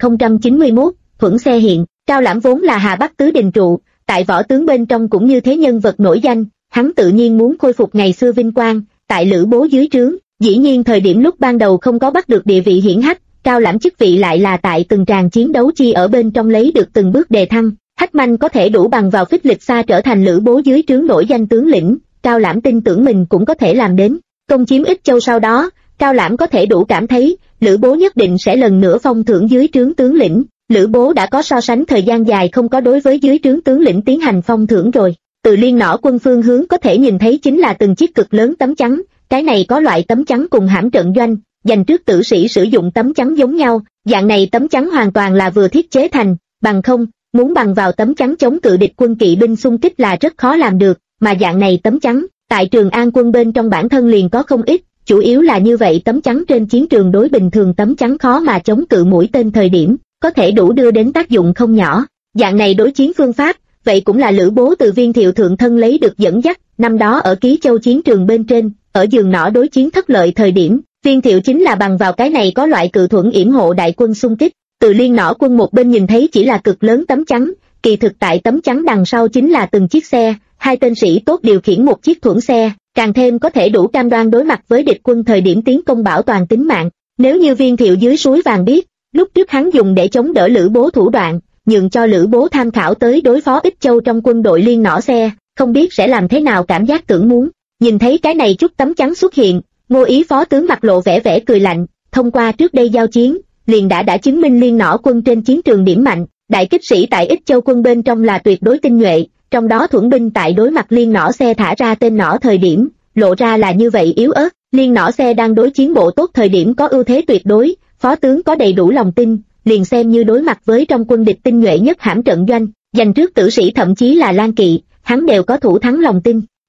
2091, Thuẫn Xe Hiện. Cao Lãm vốn là Hà Bắc tứ đình trụ, tại võ tướng bên trong cũng như thế nhân vật nổi danh, hắn tự nhiên muốn khôi phục ngày xưa vinh quang, tại Lữ Bố dưới trướng. Dĩ nhiên thời điểm lúc ban đầu không có bắt được địa vị hiển hách, Cao Lãm chức vị lại là tại từng tràng chiến đấu chi ở bên trong lấy được từng bước đề thăng. Hách Manh có thể đủ bằng vào phích lịch xa trở thành Lữ Bố dưới trướng nổi danh tướng lĩnh, Cao Lãm tin tưởng mình cũng có thể làm đến. Công chiếm Ích Châu sau đó, Cao Lãm có thể đủ cảm thấy, Lữ Bố nhất định sẽ lần nữa phong thưởng dưới trướng tướng lĩnh. Lữ Bố đã có so sánh thời gian dài không có đối với dưới trướng tướng lĩnh tiến hành phong thưởng rồi. Từ Liên Nỏ quân phương hướng có thể nhìn thấy chính là từng chiếc cực lớn tấm chắn, cái này có loại tấm chắn cùng hãm trận doanh, dành trước tử sĩ sử dụng tấm chắn giống nhau, dạng này tấm chắn hoàn toàn là vừa thiết chế thành, bằng không, muốn bằng vào tấm chắn chống cự địch quân kỵ binh xung kích là rất khó làm được, mà dạng này tấm chắn, tại Trường An quân bên trong bản thân liền có không ít, chủ yếu là như vậy tấm chắn trên chiến trường đối bình thường tấm chắn khó mà chống cự mũi tên thời điểm, có thể đủ đưa đến tác dụng không nhỏ. Dạng này đối chiến phương pháp, vậy cũng là Lữ Bố từ Viên Thiệu thượng thân lấy được dẫn dắt, năm đó ở Ký Châu chiến trường bên trên, ở Giường Nỏ đối chiến thất lợi thời điểm, Viên Thiệu chính là bằng vào cái này có loại cự thuẫn yểm hộ đại quân xung kích. Từ Liên Nỏ quân một bên nhìn thấy chỉ là cực lớn tấm chắn, kỳ thực tại tấm chắn đằng sau chính là từng chiếc xe, hai tên sĩ tốt điều khiển một chiếc thuẫn xe, càng thêm có thể đủ cam đoan đối mặt với địch quân thời điểm tiến công bảo toàn tính mạng. Nếu như Viên Thiệu dưới suối vàng biết, lúc trước hắn dùng để chống đỡ Lữ Bố thủ đoạn, nhường cho Lữ Bố tham khảo tới đối phó Ích Châu trong quân đội Liên Nỏ xe, không biết sẽ làm thế nào cảm giác tưởng muốn. Nhìn thấy cái này chút tấm chắn xuất hiện, Ngô Ý phó tướng mặt lộ vẻ cười lạnh, thông qua trước đây giao chiến, liền đã chứng minh Liên Nỏ quân trên chiến trường điểm mạnh, đại kích sĩ tại Ích Châu quân bên trong là tuyệt đối tinh nhuệ, trong đó thuẫn binh tại đối mặt Liên Nỏ xe thả ra tên nỏ thời điểm, lộ ra là như vậy yếu ớt. Liên Nỏ xe đang đối chiến bộ tốt thời điểm có ưu thế tuyệt đối, phó tướng có đầy đủ lòng tin, liền xem như đối mặt với trong quân địch tinh nhuệ nhất hãm trận doanh, giành trước tử sĩ thậm chí là Lan Kỵ, hắn đều có thủ thắng lòng tin.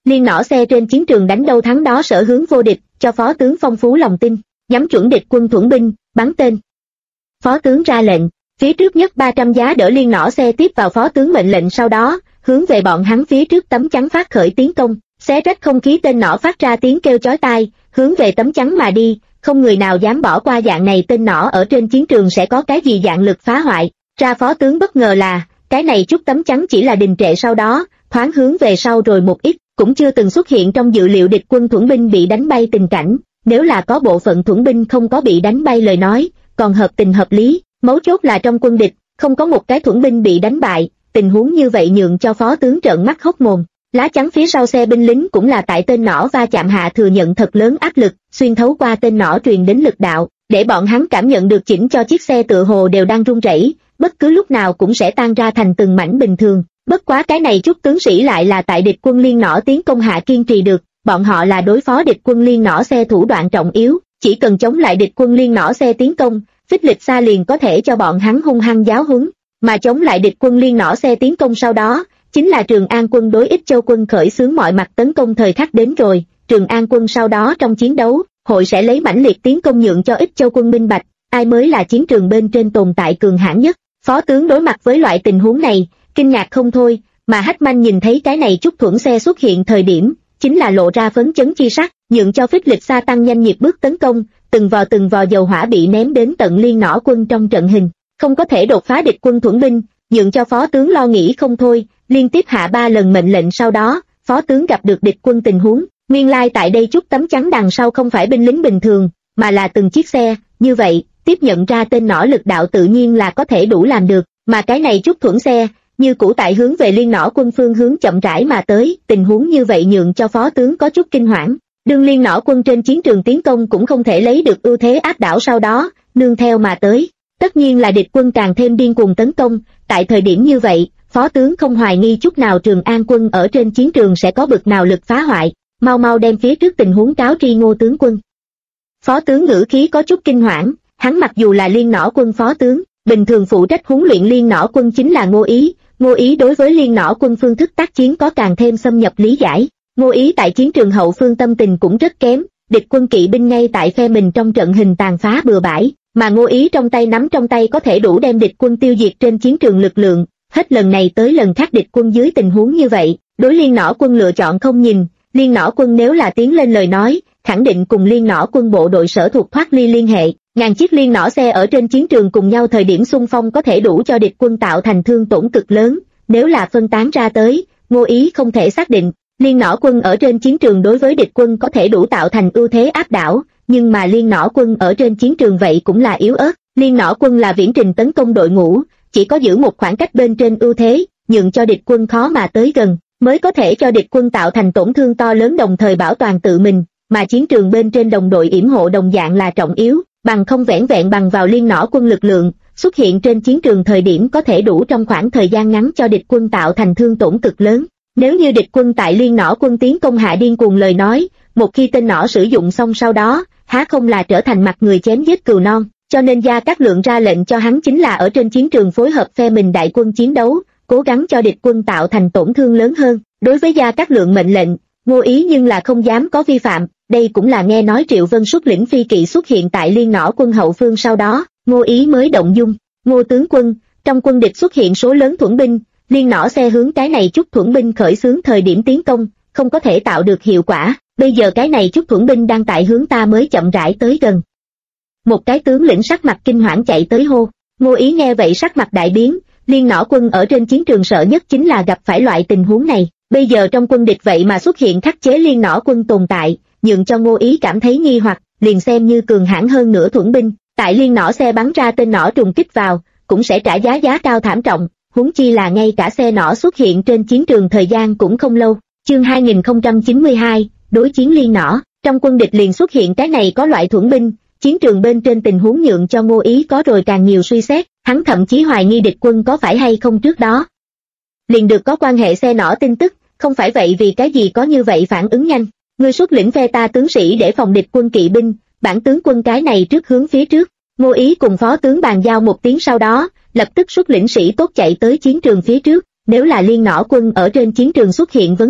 Liên nỏ xe trên chiến trường đánh đâu thắng đó, sở hướng vô địch, cho phó tướng phong phú lòng tin, nhắm chuẩn địch quân thuẫn binh, bắn tên. Phó tướng ra lệnh, phía trước nhất 300 giá đỡ liên nỏ xe tiếp vào phó tướng mệnh lệnh, sau đó hướng về bọn hắn phía trước tấm chắn phát khởi tiến công, xé rách không khí, tên nỏ phát ra tiếng kêu chói tai, hướng về tấm chắn mà đi, không người nào dám bỏ qua dạng này tên nỏ ở trên chiến trường sẽ có cái gì dạng lực phá hoại. Ra phó tướng bất ngờ là, cái này chút tấm chắn chỉ là đình trệ, sau đó thoáng hướng về sau rồi một ít, cũng chưa từng xuất hiện trong dự liệu địch quân thuẫn binh bị đánh bay tình cảnh. Nếu là có bộ phận thuẫn binh không có bị đánh bay lời nói, còn hợp tình hợp lý, mấu chốt là trong quân địch không có một cái thuẫn binh bị đánh bại, tình huống như vậy nhượng cho phó tướng trợn mắt hốc mồm. Lá chắn phía sau xe binh lính cũng là tại tên nỏ va chạm hạ thừa nhận thật lớn áp lực, xuyên thấu qua tên nỏ truyền đến lực đạo, để bọn hắn cảm nhận được chỉnh cho chiếc xe tựa hồ đều đang rung rẩy, bất cứ lúc nào cũng sẽ tan ra thành từng mảnh bình thường. Bất quá cái này chút tướng sĩ lại là tại địch quân liên nỏ tiến công hạ kiên trì được, bọn họ là đối phó địch quân liên nỏ xe thủ đoạn trọng yếu, chỉ cần chống lại địch quân liên nỏ xe tiến công, Phích Lịch Sa liền có thể cho bọn hắn hung hăng giáo huấn, mà chống lại địch quân liên nỏ xe tiến công sau đó, chính là Trường An quân đối Ích Châu quân khởi xướng mọi mặt tấn công thời khắc đến rồi. Trường An quân sau đó trong chiến đấu, hội sẽ lấy mãnh liệt tiến công nhượng cho Ích Châu quân minh bạch, ai mới là chiến trường bên trên tồn tại cường hãn nhất. Phó tướng đối mặt với loại tình huống này, kinh ngạc không thôi, mà Hách Manh nhìn thấy cái này chút thuẫn xe xuất hiện thời điểm, chính là lộ ra phấn chấn chi sắc, nhượng cho Phích Lịch Sa tăng nhanh nhịp bước tấn công, từng vò dầu hỏa bị ném đến tận liên nỏ quân trong trận hình, không có thể đột phá địch quân thuẫn binh, nhượng cho phó tướng lo nghĩ không thôi, liên tiếp hạ 3 lần mệnh lệnh sau đó, phó tướng gặp được địch quân tình huống, nguyên lai tại đây chút tấm chắn đằng sau không phải binh lính bình thường, mà là từng chiếc xe, như vậy, tiếp nhận ra tên nỏ lực đạo tự nhiên là có thể đủ làm được, mà cái này chút thuẫn xe, như cũ tại hướng về liên nỏ quân phương hướng chậm rãi mà tới, tình huống như vậy nhượng cho phó tướng có chút kinh hoảng. Đương liên nỏ quân trên chiến trường tiến công cũng không thể lấy được ưu thế áp đảo, sau đó nương theo mà tới, tất nhiên là địch quân càng thêm điên cuồng tấn công. Tại thời điểm như vậy, phó tướng không hoài nghi chút nào Trường An quân ở trên chiến trường sẽ có bực nào lực phá hoại, mau đem phía trước tình huống cáo tri Ngô tướng quân. Phó tướng ngữ khí có chút kinh hoảng, hắn mặc dù là liên nỏ quân phó tướng, bình thường phụ trách huấn luyện liên nỏ quân chính là Ngô Ý đối với liên nỏ quân phương thức tác chiến có càng thêm xâm nhập lý giải. Ngô Ý tại chiến trường hậu phương tâm tình cũng rất kém, địch quân kỵ binh ngay tại phe mình trong trận hình tàn phá bừa bãi, mà Ngô Ý trong tay nắm trong tay có thể đủ đem địch quân tiêu diệt trên chiến trường lực lượng, hết lần này tới lần khác địch quân dưới tình huống như vậy, đối liên nỏ quân lựa chọn không nhìn, liên nỏ quân nếu là tiến lên lời nói, khẳng định cùng liên nỏ quân bộ đội sở thuộc thoát ly liên hệ, ngàn chiếc liên nỏ xe ở trên chiến trường cùng nhau thời điểm xung phong có thể đủ cho địch quân tạo thành thương tổn cực lớn, nếu là phân tán ra tới, Ngô Ý không thể xác định. Liên nỏ quân ở trên chiến trường đối với địch quân có thể đủ tạo thành ưu thế áp đảo, nhưng mà liên nỏ quân ở trên chiến trường vậy cũng là yếu ớt. Liên nỏ quân là viễn trình tấn công đội ngũ, chỉ có giữ một khoảng cách bên trên ưu thế, nhượng cho địch quân khó mà tới gần, mới có thể cho địch quân tạo thành tổn thương to lớn đồng thời bảo toàn tự mình, mà chiến trường bên trên đồng đội yểm hộ đồng dạng là trọng yếu, bằng không vẻn vẹn bằng vào liên nỏ quân lực lượng, xuất hiện trên chiến trường thời điểm có thể đủ trong khoảng thời gian ngắn cho địch quân tạo thành thương tổn cực lớn. Nếu như địch quân tại liên nỏ quân tiến công hạ điên cuồng lời nói, một khi tên nỏ sử dụng xong sau đó, há không là trở thành mặt người chém giết cừu non, cho nên Gia Cát Lượng ra lệnh cho hắn chính là ở trên chiến trường phối hợp phe mình đại quân chiến đấu, cố gắng cho địch quân tạo thành tổn thương lớn hơn. Đối với Gia Cát Lượng mệnh lệnh, Ngô Ý nhưng là không dám có vi phạm, đây cũng là nghe nói Triệu Vân xuất lĩnh phi kỵ xuất hiện tại liên nỏ quân hậu phương sau đó, Ngô Ý mới động dung. Ngô tướng quân, trong quân địch xuất hiện số lớn thuẫn binh, liên nỏ xe hướng cái này chút thuẫn binh khởi xướng thời điểm tiến công, không có thể tạo được hiệu quả, bây giờ cái này chút thuẫn binh đang tại hướng ta mới chậm rãi tới gần. Một cái tướng lĩnh sắc mặt kinh hoảng chạy tới hô. Ngô Ý nghe vậy sắc mặt đại biến, liên nỏ quân ở trên chiến trường sợ nhất chính là gặp phải loại tình huống này, bây giờ trong quân địch vậy mà xuất hiện khắc chế liên nỏ quân tồn tại, nhượng cho Ngô Ý cảm thấy nghi hoặc, liền xem như cường hãn hơn nữa thuẫn binh, tại liên nỏ xe bắn ra tên nỏ trùng kích vào, cũng sẽ trả giá cao thảm trọng. Huống chi là ngay cả xe nỏ xuất hiện trên chiến trường thời gian cũng không lâu. Chương 2092, đối chiến liên nỏ, trong quân địch liền xuất hiện cái này có loại thuẫn binh, chiến trường bên trên tình huống nhượng cho Ngô Ý có rồi càng nhiều suy xét, hắn thậm chí hoài nghi địch quân có phải hay không trước đó liền được có quan hệ xe nỏ tin tức, không phải vậy vì cái gì có như vậy phản ứng nhanh. Ngươi xuất lĩnh phe ta tướng sĩ để phòng địch quân kỵ binh, bản tướng quân cái này trước hướng phía trước. Ngô Ý cùng phó tướng bàn giao một tiếng sau đó, lập tức xuất lĩnh sĩ tốt chạy tới chiến trường phía trước, nếu là liên nỏ quân ở trên chiến trường xuất hiện vấn đề,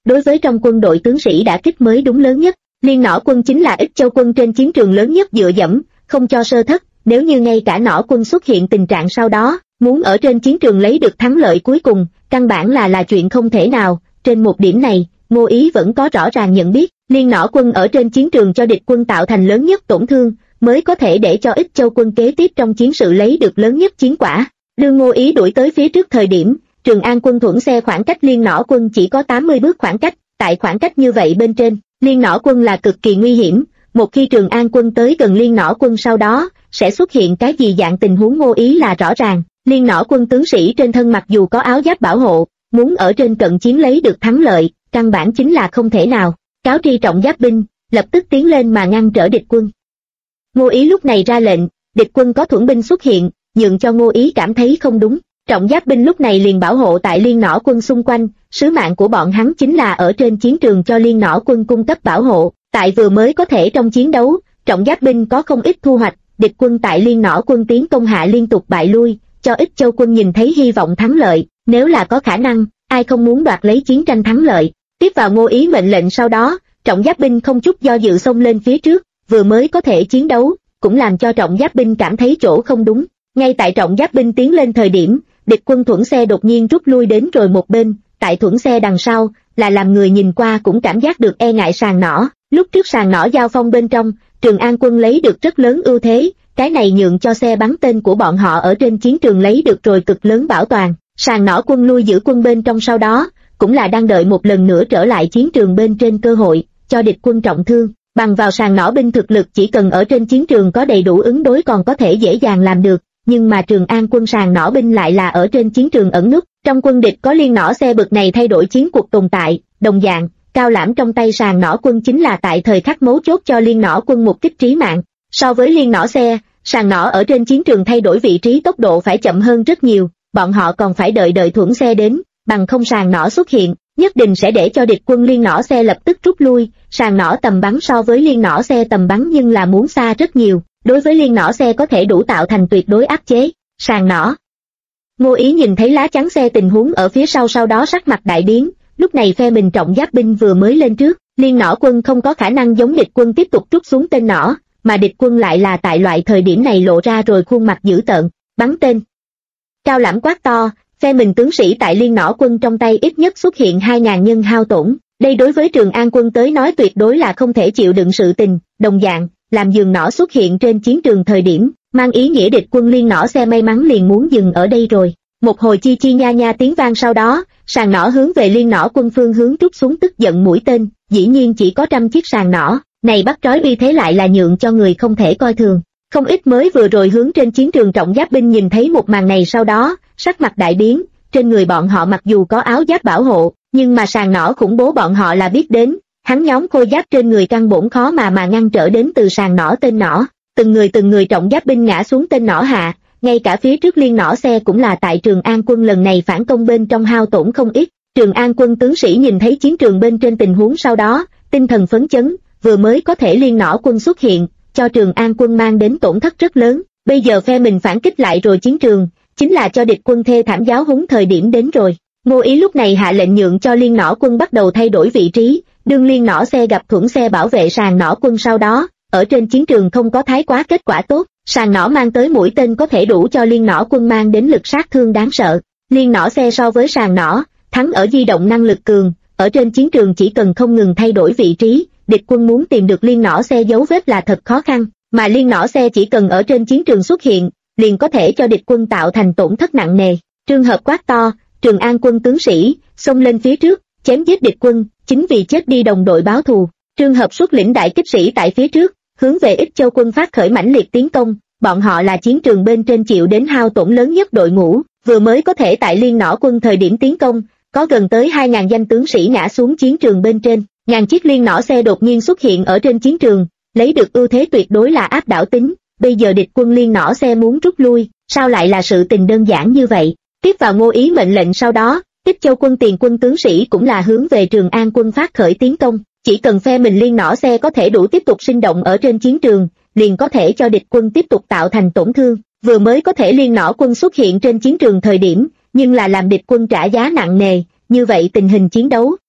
Đối với trong quân đội tướng sĩ đả kích mới đúng lớn nhất. Liên nỏ quân chính là Ích Châu quân trên chiến trường lớn nhất dựa dẫm, không cho sơ thất, nếu như ngay cả nỏ quân xuất hiện tình trạng sau đó, muốn ở trên chiến trường lấy được thắng lợi cuối cùng, căn bản là chuyện không thể nào. Trên một điểm này, Ngô Ý vẫn có rõ ràng nhận biết, liên nỏ quân ở trên chiến trường cho địch quân tạo thành lớn nhất tổn thương, mới có thể để cho Ích Châu quân kế tiếp trong chiến sự lấy được lớn nhất chiến quả. Đương Ngô Ý đuổi tới phía trước thời điểm, Trường An quân thuẫn xe khoảng cách liên nỏ quân chỉ có 80 bước khoảng cách, tại khoảng cách như vậy bên trên, liên nỏ quân là cực kỳ nguy hiểm, một khi Trường An quân tới gần liên nỏ quân sau đó, sẽ xuất hiện cái gì dạng tình huống Ngô Ý là rõ ràng. Liên nỏ quân tướng sĩ trên thân mặc dù có áo giáp bảo hộ, muốn ở trên cận chiến lấy được thắng lợi, căn bản chính là không thể nào. Cáo tri trọng giáp binh, lập tức tiến lên mà ngăn trở địch quân. Ngô Ý lúc này ra lệnh, địch quân có thuẫn binh xuất hiện, nhượng cho Ngô Ý cảm thấy không đúng. Trọng giáp binh lúc này liền bảo hộ tại liên nỏ quân xung quanh, sứ mạng của bọn hắn chính là ở trên chiến trường cho liên nỏ quân cung cấp bảo hộ. Tại vừa mới có thể trong chiến đấu, trọng giáp binh có không ít thu hoạch, địch quân tại liên nỏ quân tiến công hạ liên tục bại lui, cho Ích Châu quân nhìn thấy hy vọng thắng lợi, nếu là có khả năng, ai không muốn đoạt lấy chiến tranh thắng lợi. Tiếp vào Ngô Ý mệnh lệnh sau đó, trọng giáp binh không chút do dự xông lên phía trước, vừa mới có thể chiến đấu, cũng làm cho trọng giáp binh cảm thấy chỗ không đúng. Ngay tại trọng giáp binh tiến lên thời điểm, địch quân thuẫn xe đột nhiên rút lui đến rồi một bên, tại thuẫn xe đằng sau, là làm người nhìn qua cũng cảm giác được e ngại sàn nỏ. Lúc trước sàn nỏ giao phong bên trong, Trường An quân lấy được rất lớn ưu thế, cái này nhượng cho xe bắn tên của bọn họ ở trên chiến trường lấy được rồi cực lớn bảo toàn. Sàn nỏ quân lui giữ quân bên trong sau đó, cũng là đang đợi một lần nữa trở lại chiến trường bên trên cơ hội, cho địch quân trọng thương. Bằng vào sàn nỏ binh thực lực chỉ cần ở trên chiến trường có đầy đủ ứng đối còn có thể dễ dàng làm được, nhưng mà Trường An quân sàn nỏ binh lại là ở trên chiến trường ẩn núp. Trong quân địch có liên nỏ xe bực này thay đổi chiến cuộc tồn tại, đồng dạng, cao lãm trong tay sàn nỏ quân chính là tại thời khắc mấu chốt cho liên nỏ quân một kích trí mạng. So với liên nỏ xe, sàn nỏ ở trên chiến trường thay đổi vị trí tốc độ phải chậm hơn rất nhiều, bọn họ còn phải đợi thuẫn xe đến, bằng không sàn nỏ xuất hiện, nhất định sẽ để cho địch quân liên nỏ xe lập tức rút lui. Sàn nỏ tầm bắn so với liên nỏ xe tầm bắn nhưng là muốn xa rất nhiều, đối với liên nỏ xe có thể đủ tạo thành tuyệt đối áp chế. Sàn nỏ. Ngô Ý nhìn thấy lá chắn xe tình huống ở phía sau đó sắc mặt đại biến, lúc này phe mình trọng giáp binh vừa mới lên trước, liên nỏ quân không có khả năng giống địch quân tiếp tục trút xuống tên nỏ, mà địch quân lại là tại loại thời điểm này lộ ra rồi khuôn mặt dữ tợn, bắn tên. Cao lãm quát to, phe mình tướng sĩ tại liên nỏ quân trong tay ít nhất xuất hiện 2.000 nhân hao tổn, đây đối với Trường An quân tới nói tuyệt đối là không thể chịu đựng sự tình. Đồng dạng, làm giường nỏ xuất hiện trên chiến trường thời điểm, mang ý nghĩa địch quân liên nỏ xe may mắn liền muốn dừng ở đây rồi. Một hồi chi chi nha nha tiếng vang sau đó, sàn nỏ hướng về liên nỏ quân phương hướng trút xuống tức giận mũi tên, dĩ nhiên chỉ có 100 chiếc sàn nỏ, này bắt trói uy thế lại là nhượng cho người không thể coi thường. Không ít mới vừa rồi hướng trên chiến trường trọng giáp binh nhìn thấy một màn này sau đó, sắc mặt đại biến, trên người bọn họ mặc dù có áo giáp bảo hộ, nhưng mà sàn nỏ khủng bố bọn họ là biết đến, hắn nhóm khôi giáp trên người căn bổn khó mà ngăn trở đến từ sàn nỏ tên nỏ, từng người trọng giáp binh ngã xuống tên nỏ hạ, ngay cả phía trước liên nỏ xe cũng là tại Trường An quân lần này phản công bên trong hao tổn không ít. Trường An quân tướng sĩ nhìn thấy chiến trường bên trên tình huống sau đó, tinh thần phấn chấn, vừa mới có thể liên nỏ quân xuất hiện, cho Trường An quân mang đến tổn thất rất lớn, bây giờ phe mình phản kích lại rồi chiến trường, chính là cho địch quân thê thảm giáo huấn thời điểm đến rồi. Ngô Ý lúc này hạ lệnh nhượng cho liên nỏ quân bắt đầu thay đổi vị trí, đương liên nỏ xe gặp thuẫn xe bảo vệ sàn nỏ quân sau đó, ở trên chiến trường không có thái quá kết quả tốt, sàn nỏ mang tới mũi tên có thể đủ cho liên nỏ quân mang đến lực sát thương đáng sợ. Liên nỏ xe so với sàn nỏ, thắng ở di động năng lực cường, ở trên chiến trường chỉ cần không ngừng thay đổi vị trí, địch quân muốn tìm được liên nỏ xe dấu vết là thật khó khăn, mà liên nỏ xe chỉ cần ở trên chiến trường xuất hiện, liền có thể cho địch quân tạo thành tổn thất nặng nề. Trường hợp quát to, Trường An quân tướng sĩ, xông lên phía trước, chém giết địch quân, chính vì chết đi đồng đội báo thù. Trường hợp xuất lĩnh đại kích sĩ tại phía trước, hướng về Ích Châu quân phát khởi mãnh liệt tiến công, bọn họ là chiến trường bên trên chịu đến hao tổn lớn nhất đội ngũ, vừa mới có thể tại liên nỏ quân thời điểm tiến công, có gần tới 2.000 danh tướng sĩ ngã xuống chiến trường bên trên, ngàn chiếc liên nỏ xe đột nhiên xuất hiện ở trên chiến trường, lấy được ưu thế tuyệt đối là áp đảo tính, bây giờ địch quân liên nỏ xe muốn rút lui, sao lại là sự tình đơn giản như vậy. Tiếp vào Ngô Ý mệnh lệnh sau đó, Ích Châu quân tiền quân tướng sĩ cũng là hướng về Trường An quân phát khởi tiến công, chỉ cần phe mình liên nỏ xe có thể đủ tiếp tục sinh động ở trên chiến trường, liền có thể cho địch quân tiếp tục tạo thành tổn thương, vừa mới có thể liên nỏ quân xuất hiện trên chiến trường thời điểm, nhưng là làm địch quân trả giá nặng nề, như vậy tình hình chiến đấu,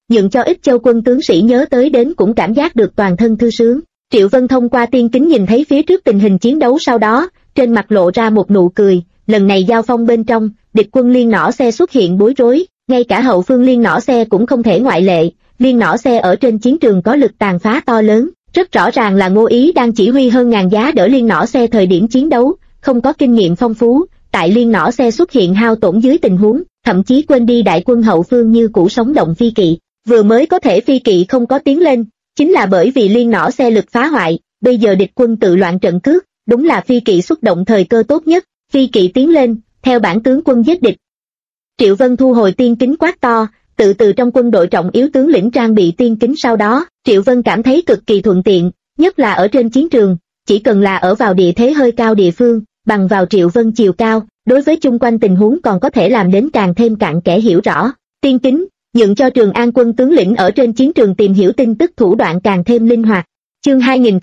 nhượng cho Ích Châu quân tướng sĩ nhớ tới đến cũng cảm giác được toàn thân thư sướng. Triệu Vân thông qua tiên kính nhìn thấy phía trước tình hình chiến đấu sau đó, trên mặt lộ ra một nụ cười, lần này giao phong bên trong, địch quân Liên Nỏ Xe xuất hiện bối rối, ngay cả hậu phương Liên Nỏ Xe cũng không thể ngoại lệ, Liên Nỏ Xe ở trên chiến trường có lực tàn phá to lớn, rất rõ ràng là Ngô Ý đang chỉ huy hơn ngàn giá đỡ Liên Nỏ Xe thời điểm chiến đấu, không có kinh nghiệm phong phú, tại Liên Nỏ Xe xuất hiện hao tổn dưới tình huống, thậm chí quên đi đại quân hậu phương như cũ sống động phi kỵ, vừa mới có thể phi kỵ không có tiến lên, chính là bởi vì Liên Nỏ Xe lực phá hoại, bây giờ địch quân tự loạn trận cước, đúng là phi kỵ xuất động thời cơ tốt nhất, phi kỵ tiến lên, theo bản tướng quân giết địch. Triệu Vân thu hồi tiên kính quát to, từ trong quân đội trọng yếu tướng lĩnh trang bị tiên kính sau đó, Triệu Vân cảm thấy cực kỳ thuận tiện, nhất là ở trên chiến trường, chỉ cần là ở vào địa thế hơi cao địa phương, bằng vào Triệu Vân chiều cao, đối với chung quanh tình huống còn có thể làm đến càng thêm cặn kẽ hiểu rõ. Tiên kính, nhượng cho Trường An quân tướng lĩnh ở trên chiến trường tìm hiểu tin tức thủ đoạn càng thêm linh hoạt. Chương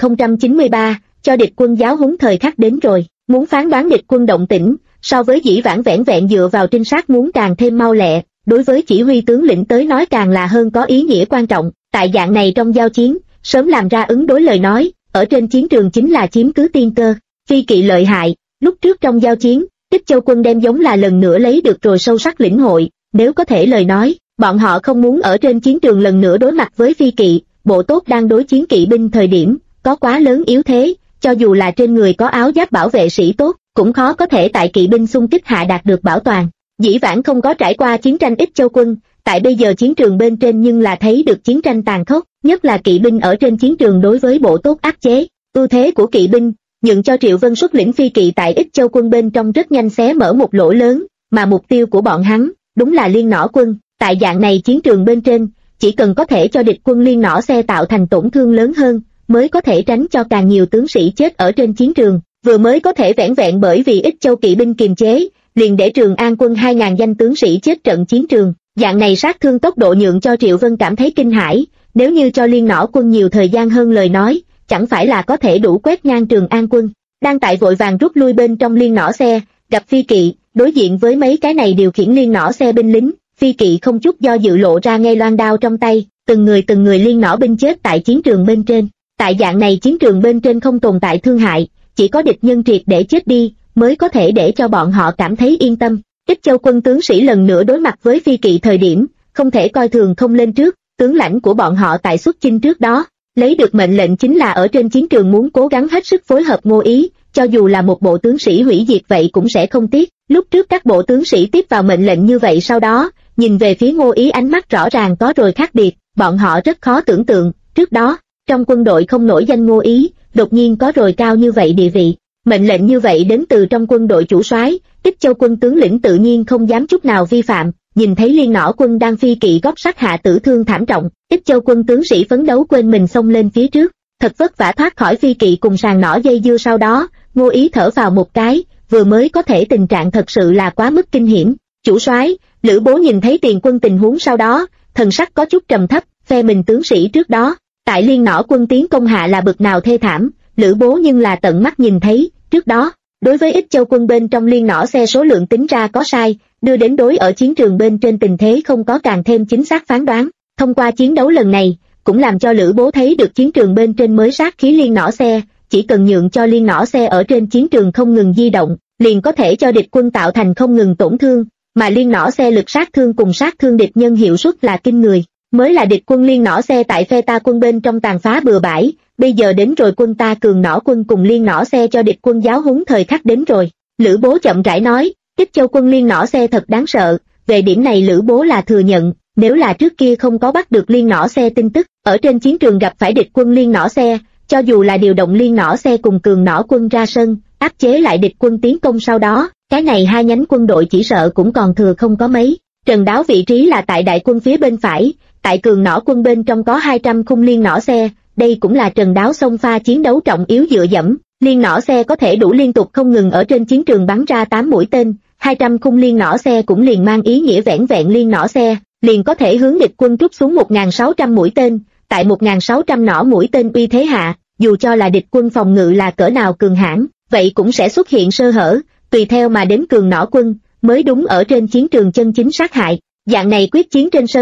2093, cho địch quân giáo huấn thời khắc đến rồi, muốn phán đoán địch quân động tĩnh, so với dĩ vãng vẻn vẹn dựa vào trinh sát muốn càng thêm mau lẹ, đối với chỉ huy tướng lĩnh tới nói càng là hơn có ý nghĩa quan trọng. Tại dạng này trong giao chiến, sớm làm ra ứng đối lời nói, ở trên chiến trường chính là chiếm cứ tiên cơ. Phi kỵ lợi hại, lúc trước trong giao chiến, Ích Châu quân đem giống là lần nữa lấy được rồi sâu sắc lĩnh hội, nếu có thể lời nói, bọn họ không muốn ở trên chiến trường lần nữa đối mặt với phi kỵ, bộ tốt đang đối chiến kỵ binh thời điểm, có quá lớn yếu thế, cho dù là trên người có áo giáp bảo vệ sĩ tốt, cũng khó có thể tại kỵ binh xung kích hạ đạt được bảo toàn. Dĩ vãng không có trải qua chiến tranh Ích Châu quân, tại bây giờ chiến trường bên trên nhưng là thấy được chiến tranh tàn khốc, nhất là kỵ binh ở trên chiến trường đối với bộ tốt áp chế, ưu thế của kỵ binh, nhượng cho Triệu Vân xuất lĩnh phi kỵ tại Ích Châu quân bên trong rất nhanh xé mở một lỗ lớn, mà mục tiêu của bọn hắn, đúng là Liên Nỏ quân. Tại dạng này chiến trường bên trên, chỉ cần có thể cho địch quân Liên Nỏ Xe tạo thành tổn thương lớn hơn, mới có thể tránh cho càng nhiều tướng sĩ chết ở trên chiến trường, vừa mới có thể vẻn vẹn bởi vì Ích Châu kỵ binh kiềm chế, liền để Trường An quân 2000 danh tướng sĩ chết trận chiến trường. Dạng này sát thương tốc độ nhượng cho Triệu Vân cảm thấy kinh hãi, nếu như cho Liên Nỏ quân nhiều thời gian hơn lời nói, chẳng phải là có thể đủ quét ngang Trường An quân. Đang tại vội vàng rút lui bên trong Liên Nỏ Xe, gặp phi kỵ, đối diện với mấy cái này điều khiển Liên Nỏ Xe binh lính, phi kỵ không chút do dự lộ ra ngay loan đao trong tay, từng người Liên Nỏ binh chết tại chiến trường bên trên. Tại dạng này chiến trường bên trên không tồn tại thương hại, chỉ có địch nhân triệt để chết đi, mới có thể để cho bọn họ cảm thấy yên tâm. Ích Châu quân tướng sĩ lần nữa đối mặt với phi kỵ thời điểm, không thể coi thường không lên trước, tướng lãnh của bọn họ tại xuất chinh trước đó, lấy được mệnh lệnh chính là ở trên chiến trường muốn cố gắng hết sức phối hợp Ngô Ý, cho dù là một bộ tướng sĩ hủy diệt vậy cũng sẽ không tiếc. Lúc trước các bộ tướng sĩ tiếp vào mệnh lệnh như vậy sau đó, nhìn về phía Ngô Ý ánh mắt rõ ràng có rồi khác biệt, bọn họ rất khó tưởng tượng, trước đó, trong quân đội không nổi danh Ngô Ý, đột nhiên có rồi cao như vậy địa vị. Mệnh lệnh như vậy đến từ trong quân đội chủ soái, Ích Châu quân tướng lĩnh tự nhiên không dám chút nào vi phạm, nhìn thấy Liên Nỏ quân đang phi kỵ gót sắt hạ tử thương thảm trọng, Ích Châu quân tướng sĩ phấn đấu quên mình xông lên phía trước, thật vất vả thoát khỏi phi kỵ cùng sàn nỏ dây dưa sau đó, Ngô Ý thở vào một cái, vừa mới có thể tình trạng thật sự là quá mức kinh hiểm. Chủ soái, Lữ Bố nhìn thấy tiền quân tình huống sau đó, thần sắc có chút trầm thấp, phe mình tướng sĩ trước đó, tại Liên Nỏ quân tiến công hạ là bực nào thê thảm, Lữ Bố nhưng là tận mắt nhìn thấy, trước đó, đối với Ích Châu quân bên trong Liên Nỏ Xe số lượng tính ra có sai, đưa đến đối ở chiến trường bên trên tình thế không có càng thêm chính xác phán đoán. Thông qua chiến đấu lần này, cũng làm cho Lữ Bố thấy được chiến trường bên trên mới sát khí Liên Nỏ Xe, chỉ cần nhượng cho Liên Nỏ Xe ở trên chiến trường không ngừng di động, liền có thể cho địch quân tạo thành không ngừng tổn thương, mà Liên Nỏ Xe lực sát thương cùng sát thương địch nhân hiệu suất là kinh người, mới là địch quân Liên Nỏ Xe tại phe ta quân bên trong tàn phá bừa bãi, bây giờ đến rồi quân ta Cường Nỏ quân cùng Liên Nỏ Xe cho địch quân giáo huấn thời khắc đến rồi. Lữ Bố chậm rãi nói, Ích Châu quân Liên Nỏ Xe thật đáng sợ, về điểm này Lữ Bố là thừa nhận, nếu là trước kia không có bắt được Liên Nỏ Xe tin tức, ở trên chiến trường gặp phải địch quân Liên Nỏ Xe, cho dù là điều động Liên Nỏ Xe cùng Cường Nỏ quân ra sân, áp chế lại địch quân tiến công sau đó, cái này hai nhánh quân đội chỉ sợ cũng còn thừa không có mấy. Trần Đáo vị trí là tại đại quân phía bên phải, tại Cường Nỏ quân bên trong có 200 khung Liên Nỏ Xe, đây cũng là Trần Đáo xông pha chiến đấu trọng yếu dựa dẫm. Liên Nỏ Xe có thể đủ liên tục không ngừng ở trên chiến trường bắn ra 8 mũi tên, 200 khung Liên Nỏ Xe cũng liền mang ý nghĩa vẻn vẹn Liên Nỏ Xe, liền có thể hướng địch quân trút xuống 1.600 mũi tên, tại 1.600 nỏ mũi tên uy thế hạ, dù cho là địch quân phòng ngự là cỡ nào cường hãn, vậy cũng sẽ xuất hiện sơ hở, tùy theo mà đến Cường Nỏ quân, mới đúng ở trên chiến trường chân chính sát hại. Dạng này quyết chiến trên sân,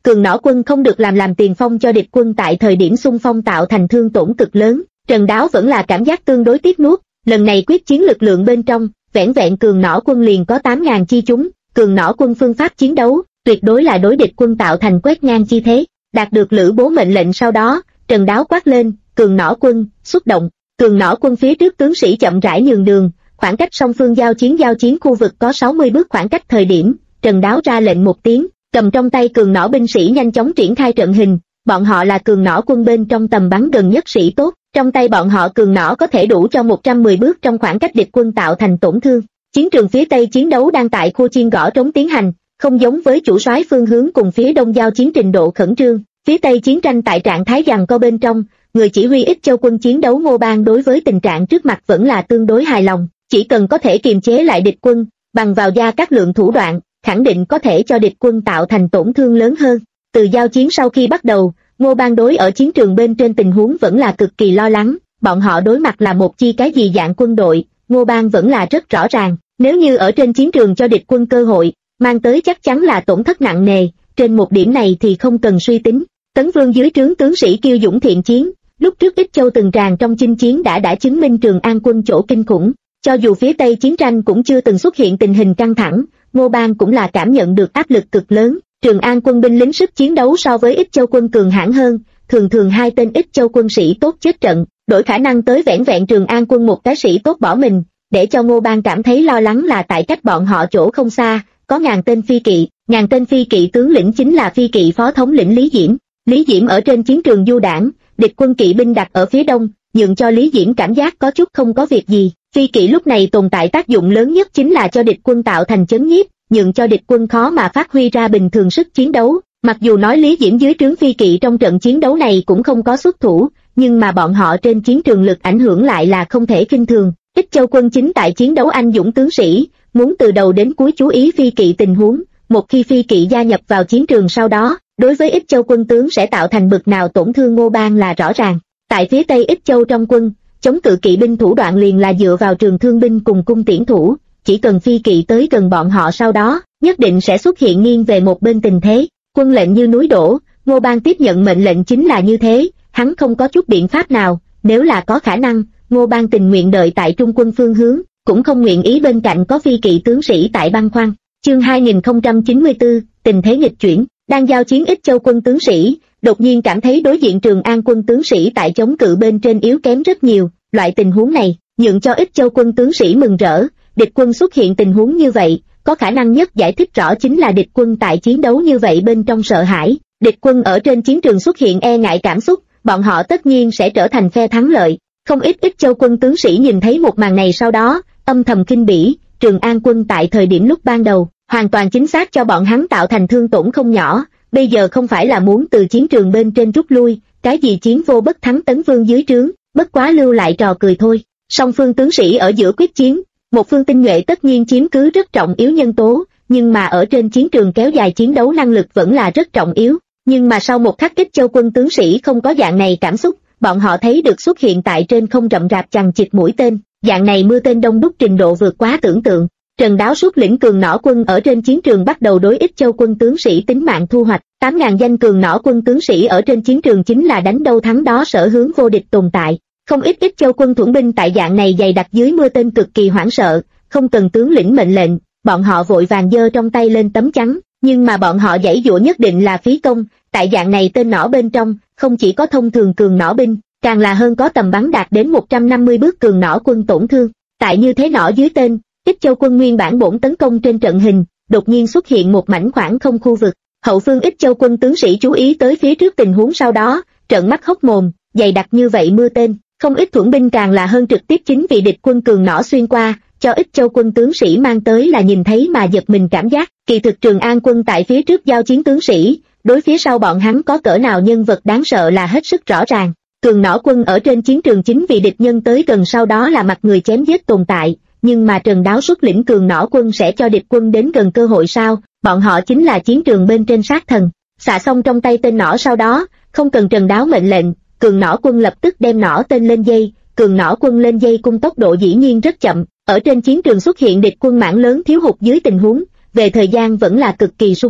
cường nỏ quân không được làm tiền phong cho địch quân tại thời điểm xung phong tạo thành thương tổn cực lớn. Trần Đáo vẫn là cảm giác tương đối tiếc nuốt, lần này quyết chiến lực lượng bên trong, vẻn vẹn cường nỏ quân liền có 8.000 chi chúng, cường nỏ quân phương pháp chiến đấu, tuyệt đối là đối địch quân tạo thành quét ngang chi thế. Đạt được Lữ Bố mệnh lệnh sau đó, Trần Đáo quát lên, cường nỏ quân, xuất động. Cường nỏ quân phía trước tướng sĩ chậm rãi nhường đường, khoảng cách song phương giao chiến khu vực có 60 bước khoảng cách thời điểm, Trần Đáo ra lệnh một tiếng, cầm trong tay cường nỏ binh sĩ nhanh chóng triển khai trận hình, bọn họ là cường nỏ quân bên trong tầm bắn gần nhất sĩ tốt, trong tay bọn họ cường nỏ có thể đủ cho 110 bước trong khoảng cách địch quân tạo thành tổn thương. Chiến trường phía Tây chiến đấu đang tại khu chiên gõ trống tiến hành, không giống với chủ soái phương hướng cùng phía Đông giao chiến trình độ khẩn trương, phía Tây chiến tranh tại trạng thái giằng co bên trong, người chỉ huy Ích Châu quân chiến đấu Ngô Bang đối với tình trạng trước mặt vẫn là tương đối hài lòng, chỉ cần có thể kiềm chế lại địch quân, bằng vào Gia Cát Lượng thủ đoạn, khẳng định có thể cho địch quân tạo thành tổn thương lớn hơn. Từ giao chiến sau khi bắt đầu, Ngô Bang đối ở chiến trường bên trên tình huống vẫn là cực kỳ lo lắng, bọn họ đối mặt là một chi cái gì dạng quân đội, Ngô Bang vẫn là rất rõ ràng, nếu như ở trên chiến trường cho địch quân cơ hội, mang tới chắc chắn là tổn thất nặng nề, trên một điểm này thì không cần suy tính. Tấn Vương dưới trướng tướng sĩ kiêu dũng thiện chiến, lúc trước Ích Châu từng tràng trong chinh chiến đã chứng minh Trường An quân chỗ kinh khủng, cho dù phía Tây chiến tranh cũng chưa từng xuất hiện tình hình căng thẳng, Ngô Bang cũng là cảm nhận được áp lực cực lớn. Trường An quân binh lính sức chiến đấu so với Ích Châu quân cường hãn hơn, thường hai tên Ích Châu quân sĩ tốt chết trận, đổi khả năng tới vẻn vẹn Trường An quân một cái sĩ tốt bỏ mình, để cho Ngô Bang cảm thấy lo lắng là tại cách bọn họ chỗ không xa, có ngàn tên phi kỵ tướng lĩnh chính là phi kỵ phó thống lĩnh Lý Diễm. Lý Diễm ở trên chiến trường du đảng, địch quân kỵ binh đặt ở phía đông, nhượng cho Lý Diễm cảm giác có chút không có việc gì. Phi kỵ lúc này tồn tại tác dụng lớn nhất chính là cho địch quân tạo thành chấn nhiếp, nhượng cho địch quân khó mà phát huy ra bình thường sức chiến đấu. Mặc dù nói Lý Diễm dưới trướng phi kỵ trong trận chiến đấu này cũng không có xuất thủ, nhưng mà bọn họ trên chiến trường lực ảnh hưởng lại là không thể khinh thường. Ích Châu quân chính tại chiến đấu anh dũng tướng sĩ, muốn từ đầu đến cuối chú ý phi kỵ tình huống, một khi phi kỵ gia nhập vào chiến trường sau đó, đối với Ích Châu quân tướng sẽ tạo thành bực nào tổn thương Ngô Bang là rõ ràng. Tại phía Tây Ích Châu trong quân, chống cự kỵ binh thủ đoạn liền là dựa vào trường thương binh cùng cung tiễn thủ, chỉ cần phi kỵ tới gần bọn họ sau đó, nhất định sẽ xuất hiện nghiêng về một bên tình thế. Quân lệnh như núi đổ, Ngô Bang tiếp nhận mệnh lệnh chính là như thế, hắn không có chút biện pháp nào, nếu là có khả năng, Ngô Bang tình nguyện đợi tại trung quân phương hướng, cũng không nguyện ý bên cạnh có phi kỵ tướng sĩ tại băn khoăn. Chương 2094, tình thế nghịch chuyển, đang giao chiến Ích Châu quân tướng sĩ, đột nhiên cảm thấy đối diện Trường An quân tướng sĩ tại chống cự bên trên yếu kém rất nhiều, loại tình huống này, nhượng cho Ích Châu quân tướng sĩ mừng rỡ, địch quân xuất hiện tình huống như vậy, có khả năng nhất giải thích rõ chính là địch quân tại chiến đấu như vậy bên trong sợ hãi, địch quân ở trên chiến trường xuất hiện e ngại cảm xúc, bọn họ tất nhiên sẽ trở thành phe thắng lợi. Không ít Ích Châu quân tướng sĩ nhìn thấy một màn này sau đó, âm thầm khinh bỉ, Trường An quân tại thời điểm lúc ban đầu, hoàn toàn chính xác cho bọn hắn tạo thành thương tổn không nhỏ, bây giờ không phải là muốn từ chiến trường bên trên rút lui, cái gì chiến vô bất thắng Tấn Vương dưới trướng, bất quá lưu lại trò cười thôi. Song phương tướng sĩ ở giữa quyết chiến, một phương tinh nhuệ tất nhiên chiếm cứ rất trọng yếu nhân tố, nhưng mà ở trên chiến trường kéo dài chiến đấu năng lực vẫn là rất trọng yếu. Nhưng mà sau một khắc Ích Châu quân tướng sĩ không có dạng này cảm xúc, bọn họ thấy được xuất hiện tại trên không rậm rạp chằng chịt mũi tên, dạng này mưa tên đông đúc trình độ vượt quá tưởng tượng. Trần Đáo xuất lĩnh cường nỏ quân ở trên chiến trường bắt đầu đối Ích Châu quân tướng sĩ tính mạng thu hoạch, 8.000 danh cường nỏ quân tướng sĩ ở trên chiến trường chính là đánh đâu thắng đó sở hướng vô địch tồn tại. Không ít Ích Châu quân thuẫn binh tại dạng này dày đặc dưới mưa tên cực kỳ hoảng sợ, không cần tướng lĩnh mệnh lệnh, bọn họ vội vàng giơ trong tay lên tấm chắn, nhưng mà bọn họ giãy giụa nhất định là phí công, tại dạng này tên nỏ bên trong, không chỉ có thông thường cường nỏ binh, càng là hơn có tầm bắn đạt đến 150 bước cường nỏ quân tổn thương. Tại như thế nỏ dưới tên, Ích Châu quân nguyên bản bổn tấn công trên trận hình, đột nhiên xuất hiện một mảnh khoảng không khu vực. Hậu phương Ích Châu quân tướng sĩ chú ý tới phía trước tình huống sau đó, trợn mắt hốc mồm, dày đặc như vậy mưa tên, không ít thuẫn binh càng là hơn trực tiếp chính vì địch quân cường nỏ xuyên qua, cho Ích Châu quân tướng sĩ mang tới là nhìn thấy mà giật mình cảm giác. Kỳ thực Trường An quân tại phía trước giao chiến tướng sĩ, đối phía sau bọn hắn có cỡ nào nhân vật đáng sợ là hết sức rõ ràng. Cường nỏ quân ở trên chiến trường chính vì địch nhân tới gần sau đó là mặt người chém giết tồn tại, nhưng mà Trần Đáo xuất lĩnh cường nỏ quân sẽ cho địch quân đến gần cơ hội sao? Bọn họ chính là chiến trường bên trên sát thần. Xạ xong trong tay tên nỏ sau đó, không cần Trần Đáo mệnh lệnh, cường nỏ quân lập tức đem nỏ tên lên dây, cường nỏ quân lên dây cung tốc độ dĩ nhiên rất chậm, ở trên chiến trường xuất hiện địch quân mảng lớn thiếu hụt dưới tình huống, về thời gian vẫn là cực kỳ sung túc.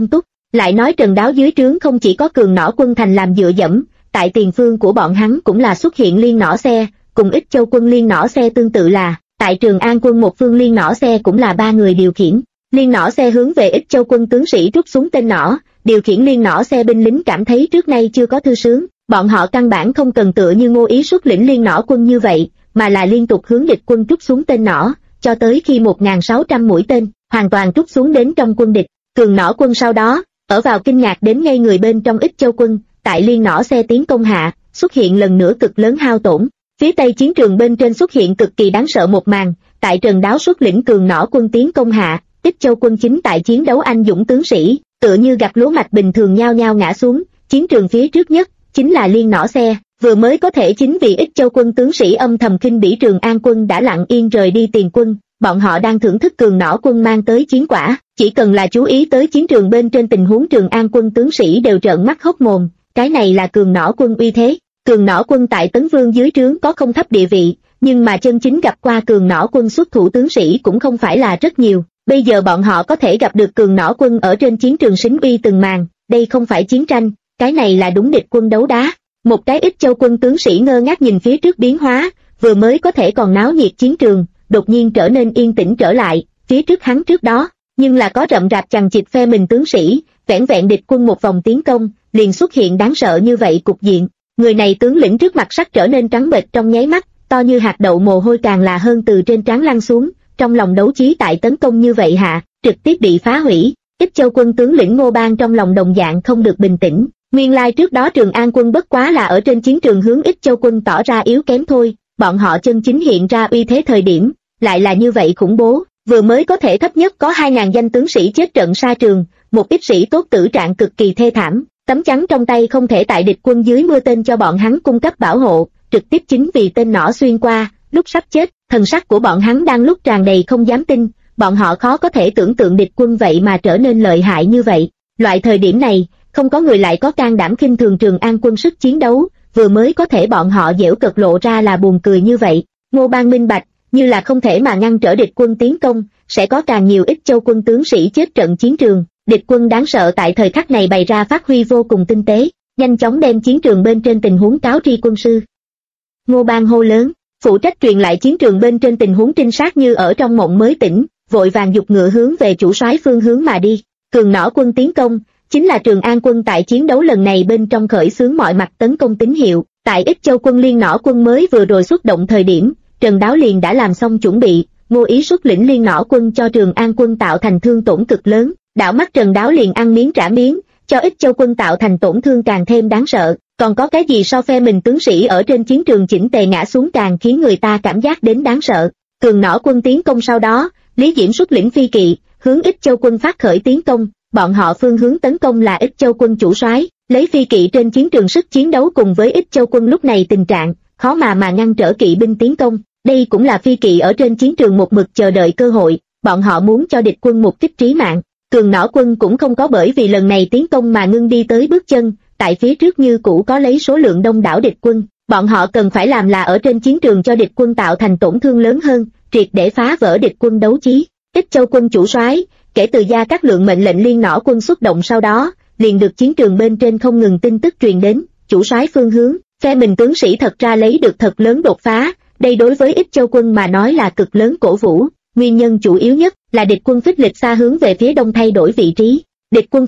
Lại nói Trần Đáo dưới trướng không chỉ có Cường Nỏ quân thành làm dựa dẫm, tại tiền phương của bọn hắn cũng là xuất hiện Liên Nỏ xe, cùng Ích Châu quân Liên Nỏ xe tương tự là, tại Trường An quân một phương Liên Nỏ xe cũng là 3 người điều khiển. Liên Nỏ xe hướng về Ích Châu quân tướng sĩ rút xuống tên nỏ, điều khiển Liên Nỏ xe binh lính cảm thấy trước nay chưa có thư sướng, bọn họ căn bản không cần tựa như Ngô Ý xuất lĩnh Liên Nỏ quân như vậy, mà là liên tục hướng địch quân trút xuống tên nỏ, cho tới khi 1.600 mũi tên hoàn toàn trút xuống đến trong quân địch. Cường Nỏ quân sau đó ở vào kinh ngạc đến ngay người bên trong Ích Châu quân, tại Liên Nỏ xe tiến công hạ, xuất hiện lần nữa cực lớn hao tổn. Phía tây chiến trường bên trên xuất hiện cực kỳ đáng sợ một màn, tại Trần Đáo xuất lĩnh Cường Nỏ quân tiến công hạ, Ích Châu quân chính tại chiến đấu anh dũng tướng sĩ, tựa như gặt lúa mạch bình thường nhao nhao ngã xuống. Chiến trường phía trước nhất chính là Liên Nỏ xe, vừa mới có thể chính vì Ích Châu quân tướng sĩ âm thầm khinh bỉ Trường An quân đã lặng yên rời đi tiền quân, bọn họ đang thưởng thức Cường Nỏ quân mang tới chiến quả, chỉ cần là chú ý tới chiến trường bên trên tình huống Trường An quân tướng sĩ đều trợn mắt hốc mồm, cái này là Cường Nỏ quân uy thế. Cường Nỏ quân tại Tấn Vương dưới trướng có không thấp địa vị, nhưng mà chân chính gặp qua Cường Nỏ quân xuất thủ tướng sĩ cũng không phải là rất nhiều, bây giờ bọn họ có thể gặp được Cường Nỏ quân ở trên chiến trường xính uy từng màn, đây không phải chiến tranh, cái này là đúng địch quân đấu đá. Một cái Ích Châu quân tướng sĩ ngơ ngác nhìn phía trước biến hóa, vừa mới có thể còn náo nhiệt chiến trường, đột nhiên trở nên yên tĩnh trở lại, phía trước hắn trước đó, nhưng là có rậm rạp chằng chịt phe mình tướng sĩ, vẻn vẹn địch quân một vòng tiến công, liền xuất hiện đáng sợ như vậy cục diện. Người này tướng lĩnh trước mặt sắc trở nên trắng bệch trong nháy mắt, to như hạt đậu mồ hôi càng là hơn từ trên trán lăn xuống, trong lòng đấu chí tại tấn công như vậy hạ, trực tiếp bị phá hủy. Ích Châu quân tướng lĩnh Ngô Bang trong lòng đồng dạng không được bình tĩnh, nguyên lai trước đó Trường An quân bất quá là ở trên chiến trường hướng Ích Châu quân tỏ ra yếu kém thôi, bọn họ chân chính hiện ra uy thế thời điểm, lại là như vậy khủng bố, vừa mới có thể thấp nhất có 2.000 danh tướng sĩ chết trận sa trường, một ít sĩ tốt tử trạng cực kỳ thê thảm, tấm chắn trong tay không thể tại địch quân dưới mưa tên cho bọn hắn cung cấp bảo hộ, trực tiếp chính vì tên nỏ xuyên qua, lúc sắp chết, thần sắc của bọn hắn đang lúc tràn đầy không dám tin, bọn họ khó có thể tưởng tượng địch quân vậy mà trở nên lợi hại như vậy. Loại thời điểm này, không có người lại có can đảm khinh thường Trường An quân sức chiến đấu, vừa mới có thể bọn họ giễu cợt lộ ra là buồn cười như vậy. Ngô Bang minh bạch, như là không thể mà ngăn trở địch quân tiến công, sẽ có càng nhiều Ích Châu quân tướng sĩ chết trận chiến trường. Địch quân đáng sợ tại thời khắc này bày ra phát huy vô cùng tinh tế, nhanh chóng đem chiến trường bên trên tình huống cáo tri quân sư. Ngô Bang hô lớn, phụ trách truyền lại chiến trường bên trên tình huống trinh sát như ở trong mộng mới tỉnh, vội vàng giục ngựa hướng về chủ soái phương hướng mà đi. Cường Nỏ quân tiến công, chính là Trường An quân tại chiến đấu lần này bên trong khởi xướng mọi mặt tấn công tín hiệu. Tại Ích Châu quân Liên Nỏ quân mới vừa rồi xuất động thời điểm, Trần Đáo liền đã làm xong chuẩn bị, Ngô Ý xuất lĩnh Liên Nỏ quân cho Trường An quân tạo thành thương tổn cực lớn, đảo mắt Trần Đáo liền ăn miếng trả miếng, cho Ích Châu quân tạo thành tổn thương càng thêm đáng sợ. Còn có cái gì so phe mình tướng sĩ ở trên chiến trường chỉnh tề ngã xuống càng khiến người ta cảm giác đến đáng sợ. Cường Nỏ quân tiến công sau đó, Lý Diễm xuất lĩnh phi kỵ, hướng Ích Châu quân phát khởi tiến công, bọn họ phương hướng tấn công là Ích Châu quân chủ soái, lấy phi kỵ trên chiến trường sức chiến đấu cùng với Ích Châu quân lúc này tình trạng, khó mà ngăn trở kỵ binh tiến công, đây cũng là phi kỵ ở trên chiến trường một mực chờ đợi cơ hội, bọn họ muốn cho địch quân một kích trí mạng. Cường Nỏ quân cũng không có bởi vì lần này tiến công mà ngưng đi tới bước chân, tại phía trước như cũ có lấy số lượng đông đảo địch quân, bọn họ cần phải làm là ở trên chiến trường cho địch quân tạo thành tổn thương lớn hơn, triệt để phá vỡ địch quân đấu chí. Ích Châu quân chủ soái, kể từ Gia Cát Lượng mệnh lệnh Liên Nỏ quân xuất động sau đó, liền được chiến trường bên trên không ngừng tin tức truyền đến, chủ soái phương hướng, phe mình tướng sĩ thật ra lấy được thật lớn đột phá, đây đối với Ích Châu quân mà nói là cực lớn cổ vũ. Nguyên nhân chủ yếu nhất là địch quân phích lịch xa hướng về phía đông thay đổi vị trí. Địch quân